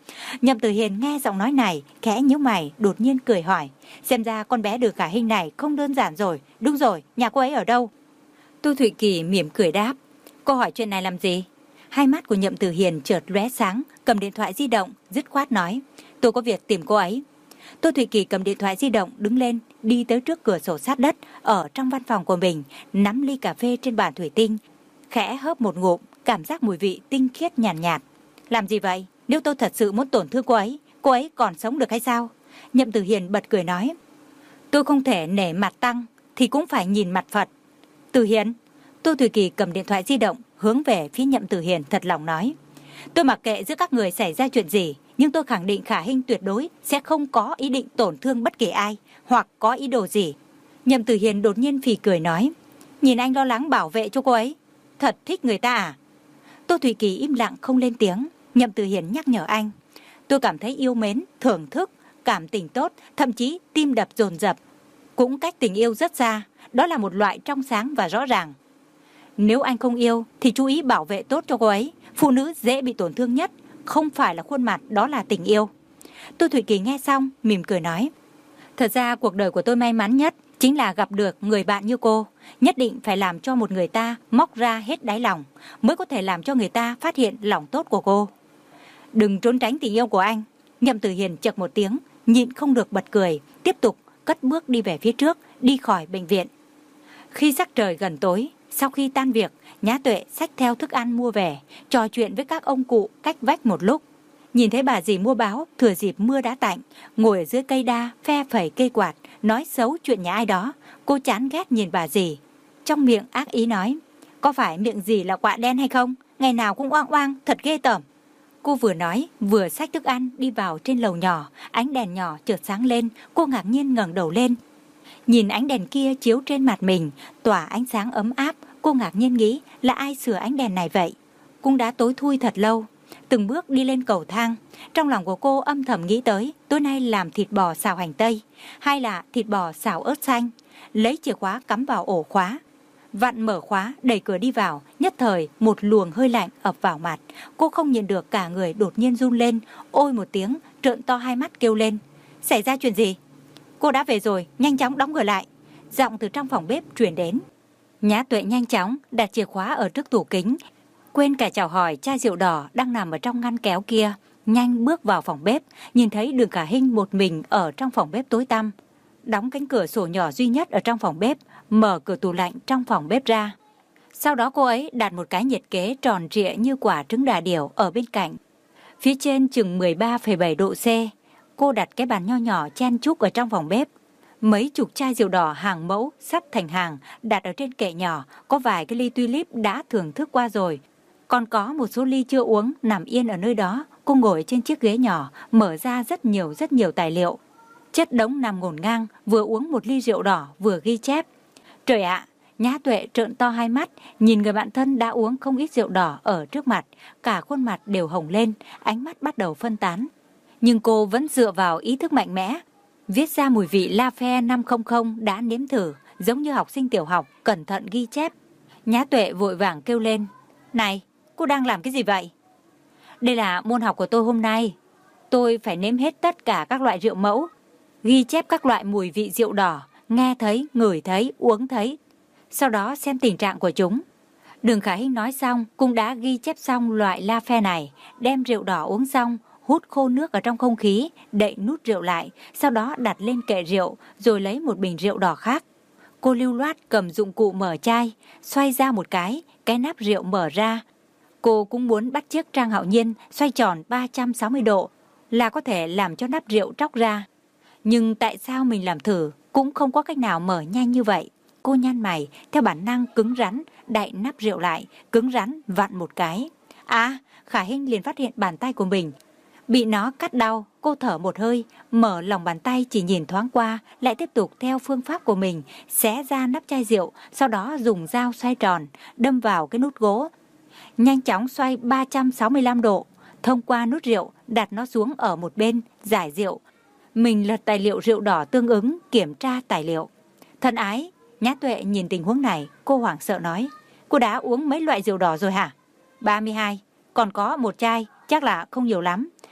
Nhậm Tử Hiền nghe giọng nói này, khẽ nhíu mày, đột nhiên cười hỏi. Xem ra con bé Đường Khả Hinh này không đơn giản rồi. Đúng rồi, nhà cô ấy ở đâu? Tô Thụy Kỳ mỉm cười đáp. Cô hỏi chuyện này làm gì? Hai mắt của Nhậm Tử Hiền chợt lóe sáng, cầm điện thoại di động, dứt khoát nói. Tôi có việc tìm cô ấy. Tô Thụy Kỳ cầm điện thoại di động đứng lên, đi tới trước cửa sổ sát đất ở trong văn phòng của mình, nắm ly cà phê trên bàn thủy tinh, khẽ hớp một ngụm, cảm giác mùi vị tinh khiết nhàn nhạt, nhạt. Làm gì vậy? Nếu tôi thật sự muốn tổn thương cô ấy, cô ấy còn sống được hay sao? Nhậm Tử Hiền bật cười nói. Tôi không thể nể mặt Tăng thì cũng phải nhìn mặt Phật. Tử Hiền. Tô Thụy Kỳ cầm điện thoại di động hướng về phía Nhậm Tử Hiền thật lòng nói. Tôi mặc kệ giữa các người xảy ra chuyện gì, nhưng tôi khẳng định Khả Hinh tuyệt đối sẽ không có ý định tổn thương bất kỳ ai, hoặc có ý đồ gì. Nhậm Tử Hiền đột nhiên phì cười nói. Nhìn anh lo lắng bảo vệ cho cô ấy, thật thích người ta à? Tô Thụy Kỳ im lặng không lên tiếng. Nhậm Tử Hiền nhắc nhở anh. Tôi cảm thấy yêu mến, thưởng thức, cảm tình tốt, thậm chí tim đập dồn dập. Cũng cách tình yêu rất xa, đó là một loại trong sáng và rõ ràng. Nếu anh không yêu thì chú ý bảo vệ tốt cho cô ấy. Phụ nữ dễ bị tổn thương nhất không phải là khuôn mặt, đó là tình yêu. Tô Thụy Kỳ nghe xong mỉm cười nói. Thật ra cuộc đời của tôi may mắn nhất chính là gặp được người bạn như cô. Nhất định phải làm cho một người ta móc ra hết đáy lòng, mới có thể làm cho người ta phát hiện lòng tốt của cô. Đừng trốn tránh tình yêu của anh. Nhậm Tử Hiền chậc một tiếng, nhịn không được bật cười, tiếp tục cất bước đi về phía trước, đi khỏi bệnh viện. Khi sắc trời gần tối, sau khi tan việc, Nhã Tuệ xách theo thức ăn mua về, trò chuyện với các ông cụ cách vách một lúc. Nhìn thấy bà dì mua báo, thừa dịp mưa đã tạnh, ngồi ở dưới cây đa, phe phẩy cây quạt, nói xấu chuyện nhà ai đó. Cô chán ghét nhìn bà dì, trong miệng ác ý nói. Có phải miệng dì là quạ đen hay không? Ngày nào cũng oang oang, thật ghê tởm. Cô vừa nói, vừa xách thức ăn đi vào trên lầu nhỏ, ánh đèn nhỏ chợt sáng lên, cô ngạc nhiên ngẩng đầu lên. Nhìn ánh đèn kia chiếu trên mặt mình, tỏa ánh sáng ấm áp, cô ngạc nhiên nghĩ là ai sửa ánh đèn này vậy. Cũng đã tối thui thật lâu. Từng bước đi lên cầu thang, trong lòng của cô âm thầm nghĩ tới tối nay làm thịt bò xào hành tây, hay là thịt bò xào ớt xanh. Lấy chìa khóa cắm vào ổ khóa, vặn mở khóa, đẩy cửa đi vào. Nhất thời một luồng hơi lạnh ập vào mặt, cô không nhịn được cả người đột nhiên run lên, ôi một tiếng, trợn to hai mắt kêu lên. Xảy ra chuyện gì? Cô đã về rồi, nhanh chóng đóng cửa lại. Giọng từ trong phòng bếp truyền đến. Nhã Tuệ nhanh chóng đặt chìa khóa ở trước tủ kính, quên cả chào hỏi chai rượu đỏ đang nằm ở trong ngăn kéo kia, nhanh bước vào phòng bếp, nhìn thấy Đường Khả Hinh một mình ở trong phòng bếp tối tăm. Đóng cánh cửa sổ nhỏ duy nhất ở trong phòng bếp, mở cửa tủ lạnh trong phòng bếp ra. Sau đó cô ấy đặt một cái nhiệt kế tròn trịa như quả trứng đà điểu ở bên cạnh. Phía trên chừng mười ba phẩy bảy độ C, cô đặt cái bàn nho nhỏ chen chúc ở trong phòng bếp. Mấy chục chai rượu đỏ hàng mẫu sắp thành hàng đặt ở trên kệ nhỏ, có vài cái ly tulip đã thưởng thức qua rồi. Còn có một số ly chưa uống nằm yên ở nơi đó. Cô ngồi trên chiếc ghế nhỏ, mở ra rất nhiều rất nhiều tài liệu. Chất đống nằm ngổn ngang, vừa uống một ly rượu đỏ vừa ghi chép. Trời ạ, Nhã Tuệ trợn to hai mắt, nhìn người bạn thân đã uống không ít rượu đỏ ở trước mặt, cả khuôn mặt đều hồng lên, ánh mắt bắt đầu phân tán. Nhưng cô vẫn dựa vào ý thức mạnh mẽ, viết ra mùi vị La Phe năm không không đã nếm thử, giống như học sinh tiểu học, cẩn thận ghi chép. Nhã Tuệ vội vàng kêu lên. Này, cô đang làm cái gì vậy? Đây là môn học của tôi hôm nay. Tôi phải nếm hết tất cả các loại rượu mẫu, ghi chép các loại mùi vị rượu đỏ, nghe thấy, ngửi thấy, uống thấy, sau đó xem tình trạng của chúng. Đường Khả Hinh nói xong cũng đã ghi chép xong loại La Phe này, đem rượu đỏ uống xong, hút khô nước ở trong không khí, đậy nút rượu lại, sau đó đặt lên kệ rượu, rồi lấy một bình rượu đỏ khác. Cô lưu loát cầm dụng cụ mở chai, xoay ra một cái, cái nắp rượu mở ra. Cô cũng muốn bắt chước Trang Hạo Nhiên xoay tròn ba trăm sáu mươi độ là có thể làm cho nắp rượu tróc ra. Nhưng tại sao mình làm thử cũng không có cách nào mở nhanh như vậy? Cô nhăn mày, theo bản năng cứng rắn, đậy nắp rượu lại, cứng rắn vặn một cái. À, Khả Hinh liền phát hiện bàn tay của mình bị nó cắt đau. Cô thở một hơi, mở lòng bàn tay chỉ nhìn thoáng qua, lại tiếp tục theo phương pháp của mình, xé ra nắp chai rượu, sau đó dùng dao xoay tròn, đâm vào cái nút gỗ. Nhanh chóng xoay ba trăm sáu mươi lăm độ, thông qua nút rượu, đặt nó xuống ở một bên, giải rượu. Mình lật tài liệu rượu đỏ tương ứng, kiểm tra tài liệu. Thân ái, Nhã Tuệ nhìn tình huống này, cô hoảng sợ nói. Cô đã uống mấy loại rượu đỏ rồi hả? ba mươi hai, còn có một chai, chắc là không nhiều lắm.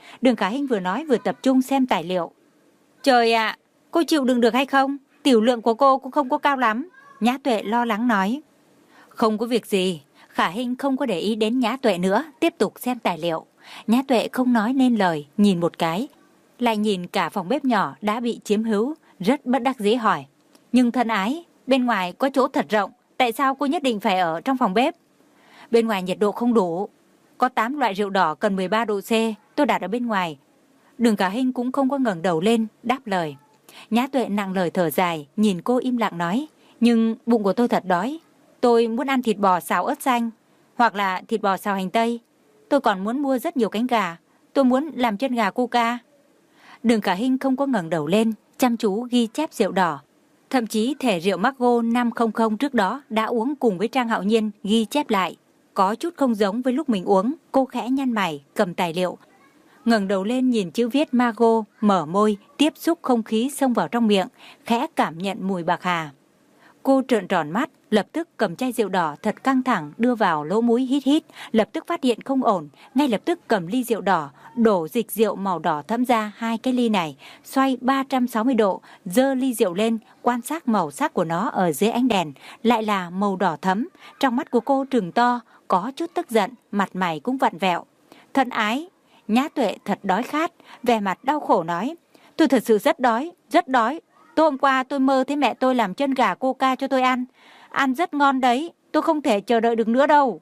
Đường Khả Hinh vừa nói vừa tập trung xem tài liệu. Trời ạ, cô chịu đựng được hay không? Tiểu lượng của cô cũng không có cao lắm. Nhã Tuệ lo lắng nói. Không có việc gì. Khả Hinh không có để ý đến Nhã Tuệ nữa, tiếp tục xem tài liệu. Nhã Tuệ không nói nên lời, nhìn một cái, lại nhìn cả phòng bếp nhỏ đã bị chiếm hữu, rất bất đắc dĩ hỏi. Nhưng thân ái, bên ngoài có chỗ thật rộng, tại sao cô nhất định phải ở trong phòng bếp? Bên ngoài nhiệt độ không đủ. Có tám loại rượu đỏ cần mười ba độ C, tôi đặt ở bên ngoài. Đường Khả Hinh cũng không có ngẩng đầu lên, đáp lời. Nhã Tuệ nặng lời thở dài, nhìn cô im lặng nói. Nhưng bụng của tôi thật đói. Tôi muốn ăn thịt bò xào ớt xanh, hoặc là thịt bò xào hành tây. Tôi còn muốn mua rất nhiều cánh gà. Tôi muốn làm chân gà Cuca. Đường Khả Hinh không có ngẩng đầu lên, chăm chú ghi chép rượu đỏ. Thậm chí thể rượu Margaux năm không không trước đó đã uống cùng với Trang Hạo Nhiên ghi chép lại. Có chút không giống với lúc mình uống. Cô khẽ nhăn mày, cầm tài liệu, ngẩng đầu lên nhìn chữ viết Margaux, mở môi, tiếp xúc không khí xông vào trong miệng, khẽ cảm nhận mùi bạc hà. Cô trợn tròn mắt, lập tức cầm chai rượu đỏ thật căng thẳng đưa vào lỗ mũi hít hít, lập tức phát hiện không ổn, ngay lập tức cầm ly rượu đỏ, đổ dịch rượu màu đỏ thẫm ra hai cái ly này, xoay ba trăm sáu mươi độ, dơ ly rượu lên, quan sát màu sắc của nó ở dưới ánh đèn, lại là màu đỏ thẫm. Trong mắt của cô trừng to, có chút tức giận, mặt mày cũng vặn vẹo. Thân ái, Nhã Tuệ thật đói khát, vẻ mặt đau khổ nói. Tôi thật sự rất đói, rất đói. Tối hôm qua tôi mơ thấy mẹ tôi làm chân gà Cuca cho tôi ăn. Ăn rất ngon đấy, tôi không thể chờ đợi được nữa đâu.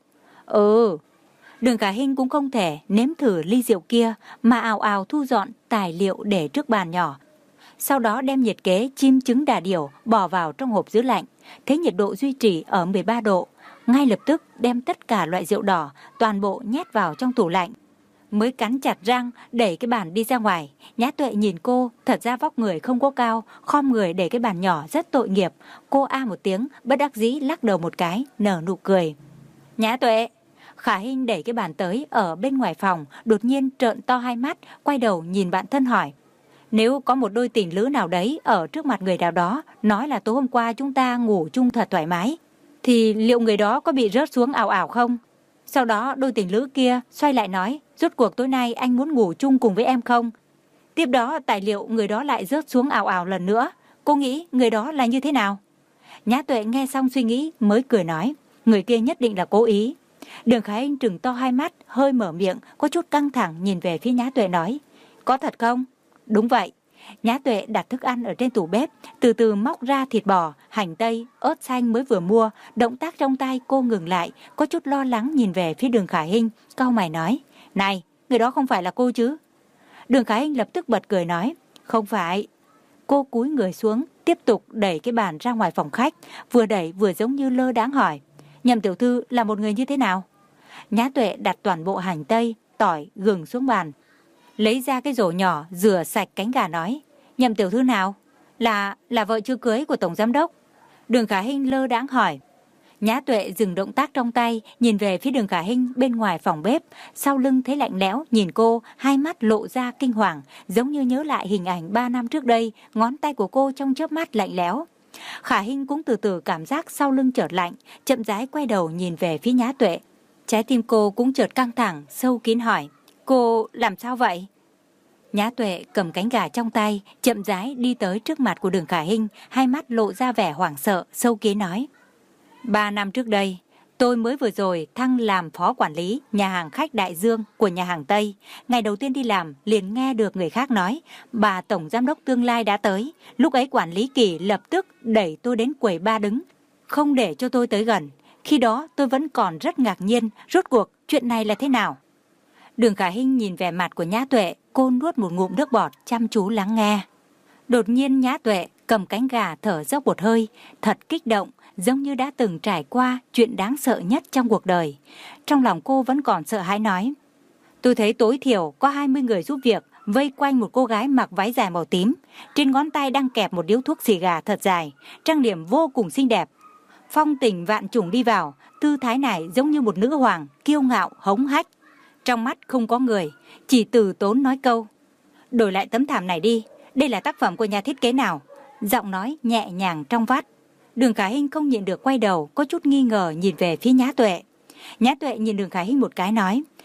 Ừ, Đường Khả Hinh cũng không thể nếm thử ly rượu kia, mà ào ào thu dọn tài liệu để trước bàn nhỏ. Sau đó đem nhiệt kế chim trứng đà điểu bỏ vào trong hộp giữ lạnh. Thấy nhiệt độ duy trì ở mười ba độ, ngay lập tức đem tất cả loại rượu đỏ toàn bộ nhét vào trong tủ lạnh. Mới cắn chặt răng đẩy cái bàn đi ra ngoài. Nhã Tuệ nhìn cô, thật ra vóc người không có cao, khom người để cái bàn nhỏ rất tội nghiệp. Cô a một tiếng, bất đắc dĩ lắc đầu một cái, nở nụ cười. Nhã Tuệ. Khả Hinh đẩy cái bàn tới ở bên ngoài phòng, đột nhiên trợn to hai mắt, quay đầu nhìn bạn thân hỏi. Nếu có một đôi tình lữ nào đấy ở trước mặt người nào đó, nói là tối hôm qua chúng ta ngủ chung thật thoải mái, thì liệu người đó có bị rớt xuống ảo ảo không? Sau đó đôi tình lữ kia xoay lại nói, rốt cuộc tối nay anh muốn ngủ chung cùng với em không? Tiếp đó tài liệu người đó lại rớt xuống ảo ảo lần nữa. Cô nghĩ người đó là như thế nào? Nhã Tuệ nghe xong suy nghĩ mới cười nói, người kia nhất định là cố ý. Đường Khả Hinh trừng to hai mắt, hơi mở miệng, có chút căng thẳng nhìn về phía Nhã Tuệ nói, có thật không? Đúng vậy. Nhã Tuệ đặt thức ăn ở trên tủ bếp, từ từ móc ra thịt bò, hành tây, ớt xanh mới vừa mua. Động tác trong tay cô ngừng lại, có chút lo lắng nhìn về phía Đường Khả Hinh, cau mày nói, này, người đó không phải là cô chứ? Đường Khả Hinh lập tức bật cười nói, không phải. Cô cúi người xuống, tiếp tục đẩy cái bàn ra ngoài phòng khách, vừa đẩy vừa giống như lơ đãng hỏi, Nhậm tiểu thư là một người như thế nào? Nhã Tuệ đặt toàn bộ hành tây, tỏi, gừng xuống bàn, lấy ra cái rổ nhỏ rửa sạch cánh gà nói, Nhậm tiểu thư nào? Là là vợ chưa cưới của tổng giám đốc. Đường Khả Hinh lơ đãng hỏi. Nhã Tuệ dừng động tác trong tay, nhìn về phía Đường Khả Hinh bên ngoài phòng bếp, sau lưng thấy lạnh lẽo, nhìn cô, hai mắt lộ ra kinh hoàng, giống như nhớ lại hình ảnh ba năm trước đây, ngón tay của cô trong chớp mắt lạnh lẽo. Khả Hinh cũng từ từ cảm giác sau lưng chợt lạnh, chậm rãi quay đầu nhìn về phía Nhã Tuệ. Trái tim cô cũng chợt căng thẳng, sâu kín hỏi, cô làm sao vậy? Nhã Tuệ cầm cánh gà trong tay, chậm rãi đi tới trước mặt của Đường Khả Hinh, hai mắt lộ ra vẻ hoảng sợ, sâu kín nói. Ba năm trước đây, tôi mới vừa rồi thăng làm phó quản lý nhà hàng khách Đại Dương của nhà hàng Tây. Ngày đầu tiên đi làm, liền nghe được người khác nói, bà tổng giám đốc tương lai đã tới. Lúc ấy quản lý Kỳ lập tức đẩy tôi đến quầy ba đứng, không để cho tôi tới gần. Khi đó tôi vẫn còn rất ngạc nhiên, rốt cuộc chuyện này là thế nào? Đường Khả Hinh nhìn vẻ mặt của Nhã Tuệ, cô nuốt một ngụm nước bọt, chăm chú lắng nghe. Đột nhiên Nhã Tuệ cầm cánh gà thở dốc một hơi, thật kích động, giống như đã từng trải qua chuyện đáng sợ nhất trong cuộc đời. Trong lòng cô vẫn còn sợ hãi nói, tôi thấy tối thiểu có hai mươi người giúp việc vây quanh một cô gái mặc váy dài màu tím, trên ngón tay đang kẹp một điếu thuốc xì gà thật dài, trang điểm vô cùng xinh đẹp. Phong tình vạn trùng đi vào, tư thái này giống như một nữ hoàng, kiêu ngạo, hống hách. Trong mắt không có người, chỉ từ tốn nói câu, đổi lại tấm thảm này đi, đây là tác phẩm của nhà thiết kế nào? Giọng nói nhẹ nhàng trong vắt. Đường Khả Hinh không nhịn được quay đầu, có chút nghi ngờ nhìn về phía Nhã Tuệ. Nhã Tuệ nhìn Đường Khả Hinh một cái nói,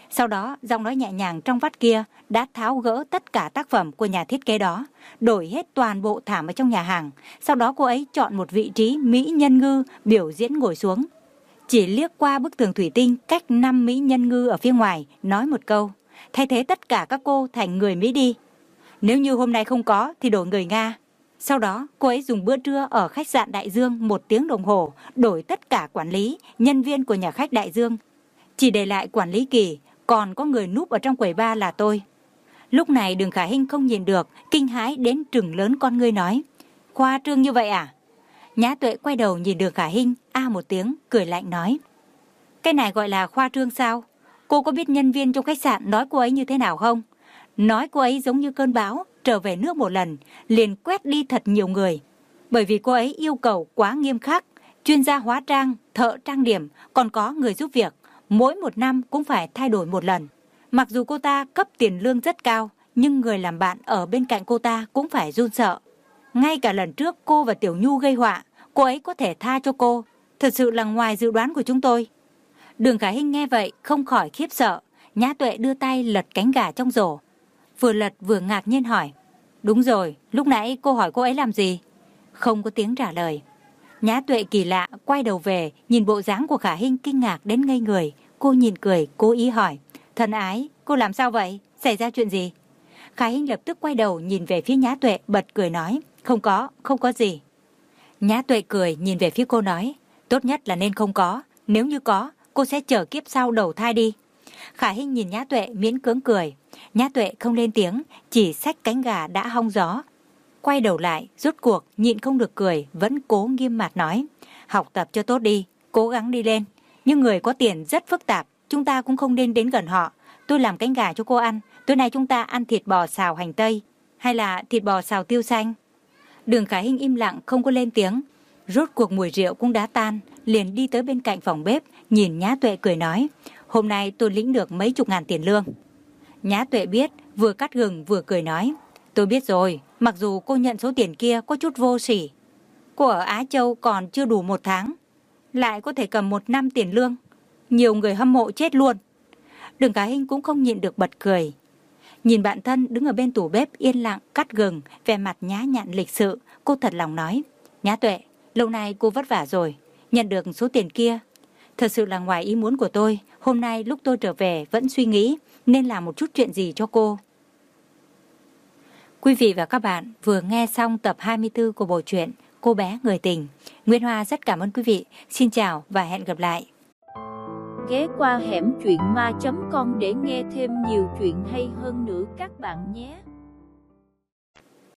Sau đó, giọng nói nhẹ nhàng trong vắt kia đã tháo gỡ tất cả tác phẩm của nhà thiết kế đó, đổi hết toàn bộ thảm ở trong nhà hàng. Sau đó cô ấy chọn một vị trí mỹ nhân ngư biểu diễn ngồi xuống. Chỉ liếc qua bức tường thủy tinh cách năm mỹ nhân ngư ở phía ngoài, nói một câu: thay thế tất cả các cô thành người Mỹ đi. Nếu như hôm nay không có thì đổi người Nga. Sau đó, cô ấy dùng bữa trưa ở khách sạn Đại Dương một tiếng đồng hồ, đổi tất cả quản lý, nhân viên của nhà khách Đại Dương. Chỉ để lại quản lý Kỳ, còn có người núp ở trong quầy bar là tôi. Lúc này Đường Khả Hinh không nhìn được, kinh hãi đến trừng lớn con ngươi nói: khoa trương như vậy à? Nhã Tuệ quay đầu nhìn Đường Khả Hinh, a một tiếng, cười lạnh nói: cái này gọi là khoa trương sao? Cô có biết nhân viên trong khách sạn nói cô ấy như thế nào không? Nói cô ấy giống như cơn bão, trở về nước một lần, liền quét đi thật nhiều người. Bởi vì cô ấy yêu cầu quá nghiêm khắc, chuyên gia hóa trang, thợ trang điểm, còn có người giúp việc, mỗi một năm cũng phải thay đổi một lần. Mặc dù cô ta cấp tiền lương rất cao, nhưng người làm bạn ở bên cạnh cô ta cũng phải run sợ. Ngay cả lần trước cô và Tiểu Nhu gây họa, cô ấy có thể tha cho cô. Thật sự là ngoài dự đoán của chúng tôi. Đường Khả Hinh nghe vậy không khỏi khiếp sợ. Nhã Tuệ đưa tay lật cánh gà trong rổ, vừa lật vừa ngạc nhiên hỏi: đúng rồi, lúc nãy cô hỏi cô ấy làm gì? Không có tiếng trả lời. Nhã Tuệ kỳ lạ quay đầu về, nhìn bộ dáng của Khả Hinh kinh ngạc đến ngây người. Cô nhìn cười, cố ý hỏi: thân ái, cô làm sao vậy? Xảy ra chuyện gì? Khả Hinh lập tức quay đầu nhìn về phía Nhã Tuệ, bật cười nói: không có, không có gì. Nhã Tuệ cười nhìn về phía cô nói: tốt nhất là nên không có, nếu như có, cô sẽ chờ kiếp sau đầu thai đi. Khả Hinh nhìn Nhã Tuệ miễn cưỡng cười. Nhã Tuệ không lên tiếng, chỉ xách cánh gà đã hong gió. Quay đầu lại, rốt cuộc nhịn không được cười, vẫn cố nghiêm mặt nói: học tập cho tốt đi, cố gắng đi lên. Nhưng người có tiền rất phức tạp, chúng ta cũng không nên đến gần họ. Tôi làm cánh gà cho cô ăn, tối nay chúng ta ăn thịt bò xào hành tây, hay là thịt bò xào tiêu xanh? Đường Khả Hinh im lặng không có lên tiếng. Rốt cuộc mùi rượu cũng đã tan, liền đi tới bên cạnh phòng bếp, nhìn Nhã Tuệ cười nói: hôm nay tôi lĩnh được mấy chục ngàn tiền lương. Nhã Tuệ biết, vừa cắt gừng vừa cười nói: tôi biết rồi, mặc dù cô nhận số tiền kia có chút vô sỉ. Cô ở Á Châu còn chưa đủ một tháng, lại có thể cầm một năm tiền lương. Nhiều người hâm mộ chết luôn. Đường Khả Hinh cũng không nhịn được bật cười. Nhìn bạn thân đứng ở bên tủ bếp yên lặng cắt gừng, vẻ mặt nhã nhặn lịch sự, cô thật lòng nói: Nhã Tuệ, lâu nay cô vất vả rồi, nhận được số tiền kia thật sự là ngoài ý muốn của tôi. Hôm nay lúc tôi trở về vẫn suy nghĩ nên làm một chút chuyện gì cho cô. Quý vị và các bạn vừa nghe xong tập hai mươi tư của bộ truyện Cô bé người tình. Nguyễn Hoa rất cảm ơn quý vị. Xin chào và hẹn gặp lại. Ghé qua hẻm truyện ma chấm com để nghe thêm nhiều chuyện hay hơn nữa các bạn nhé.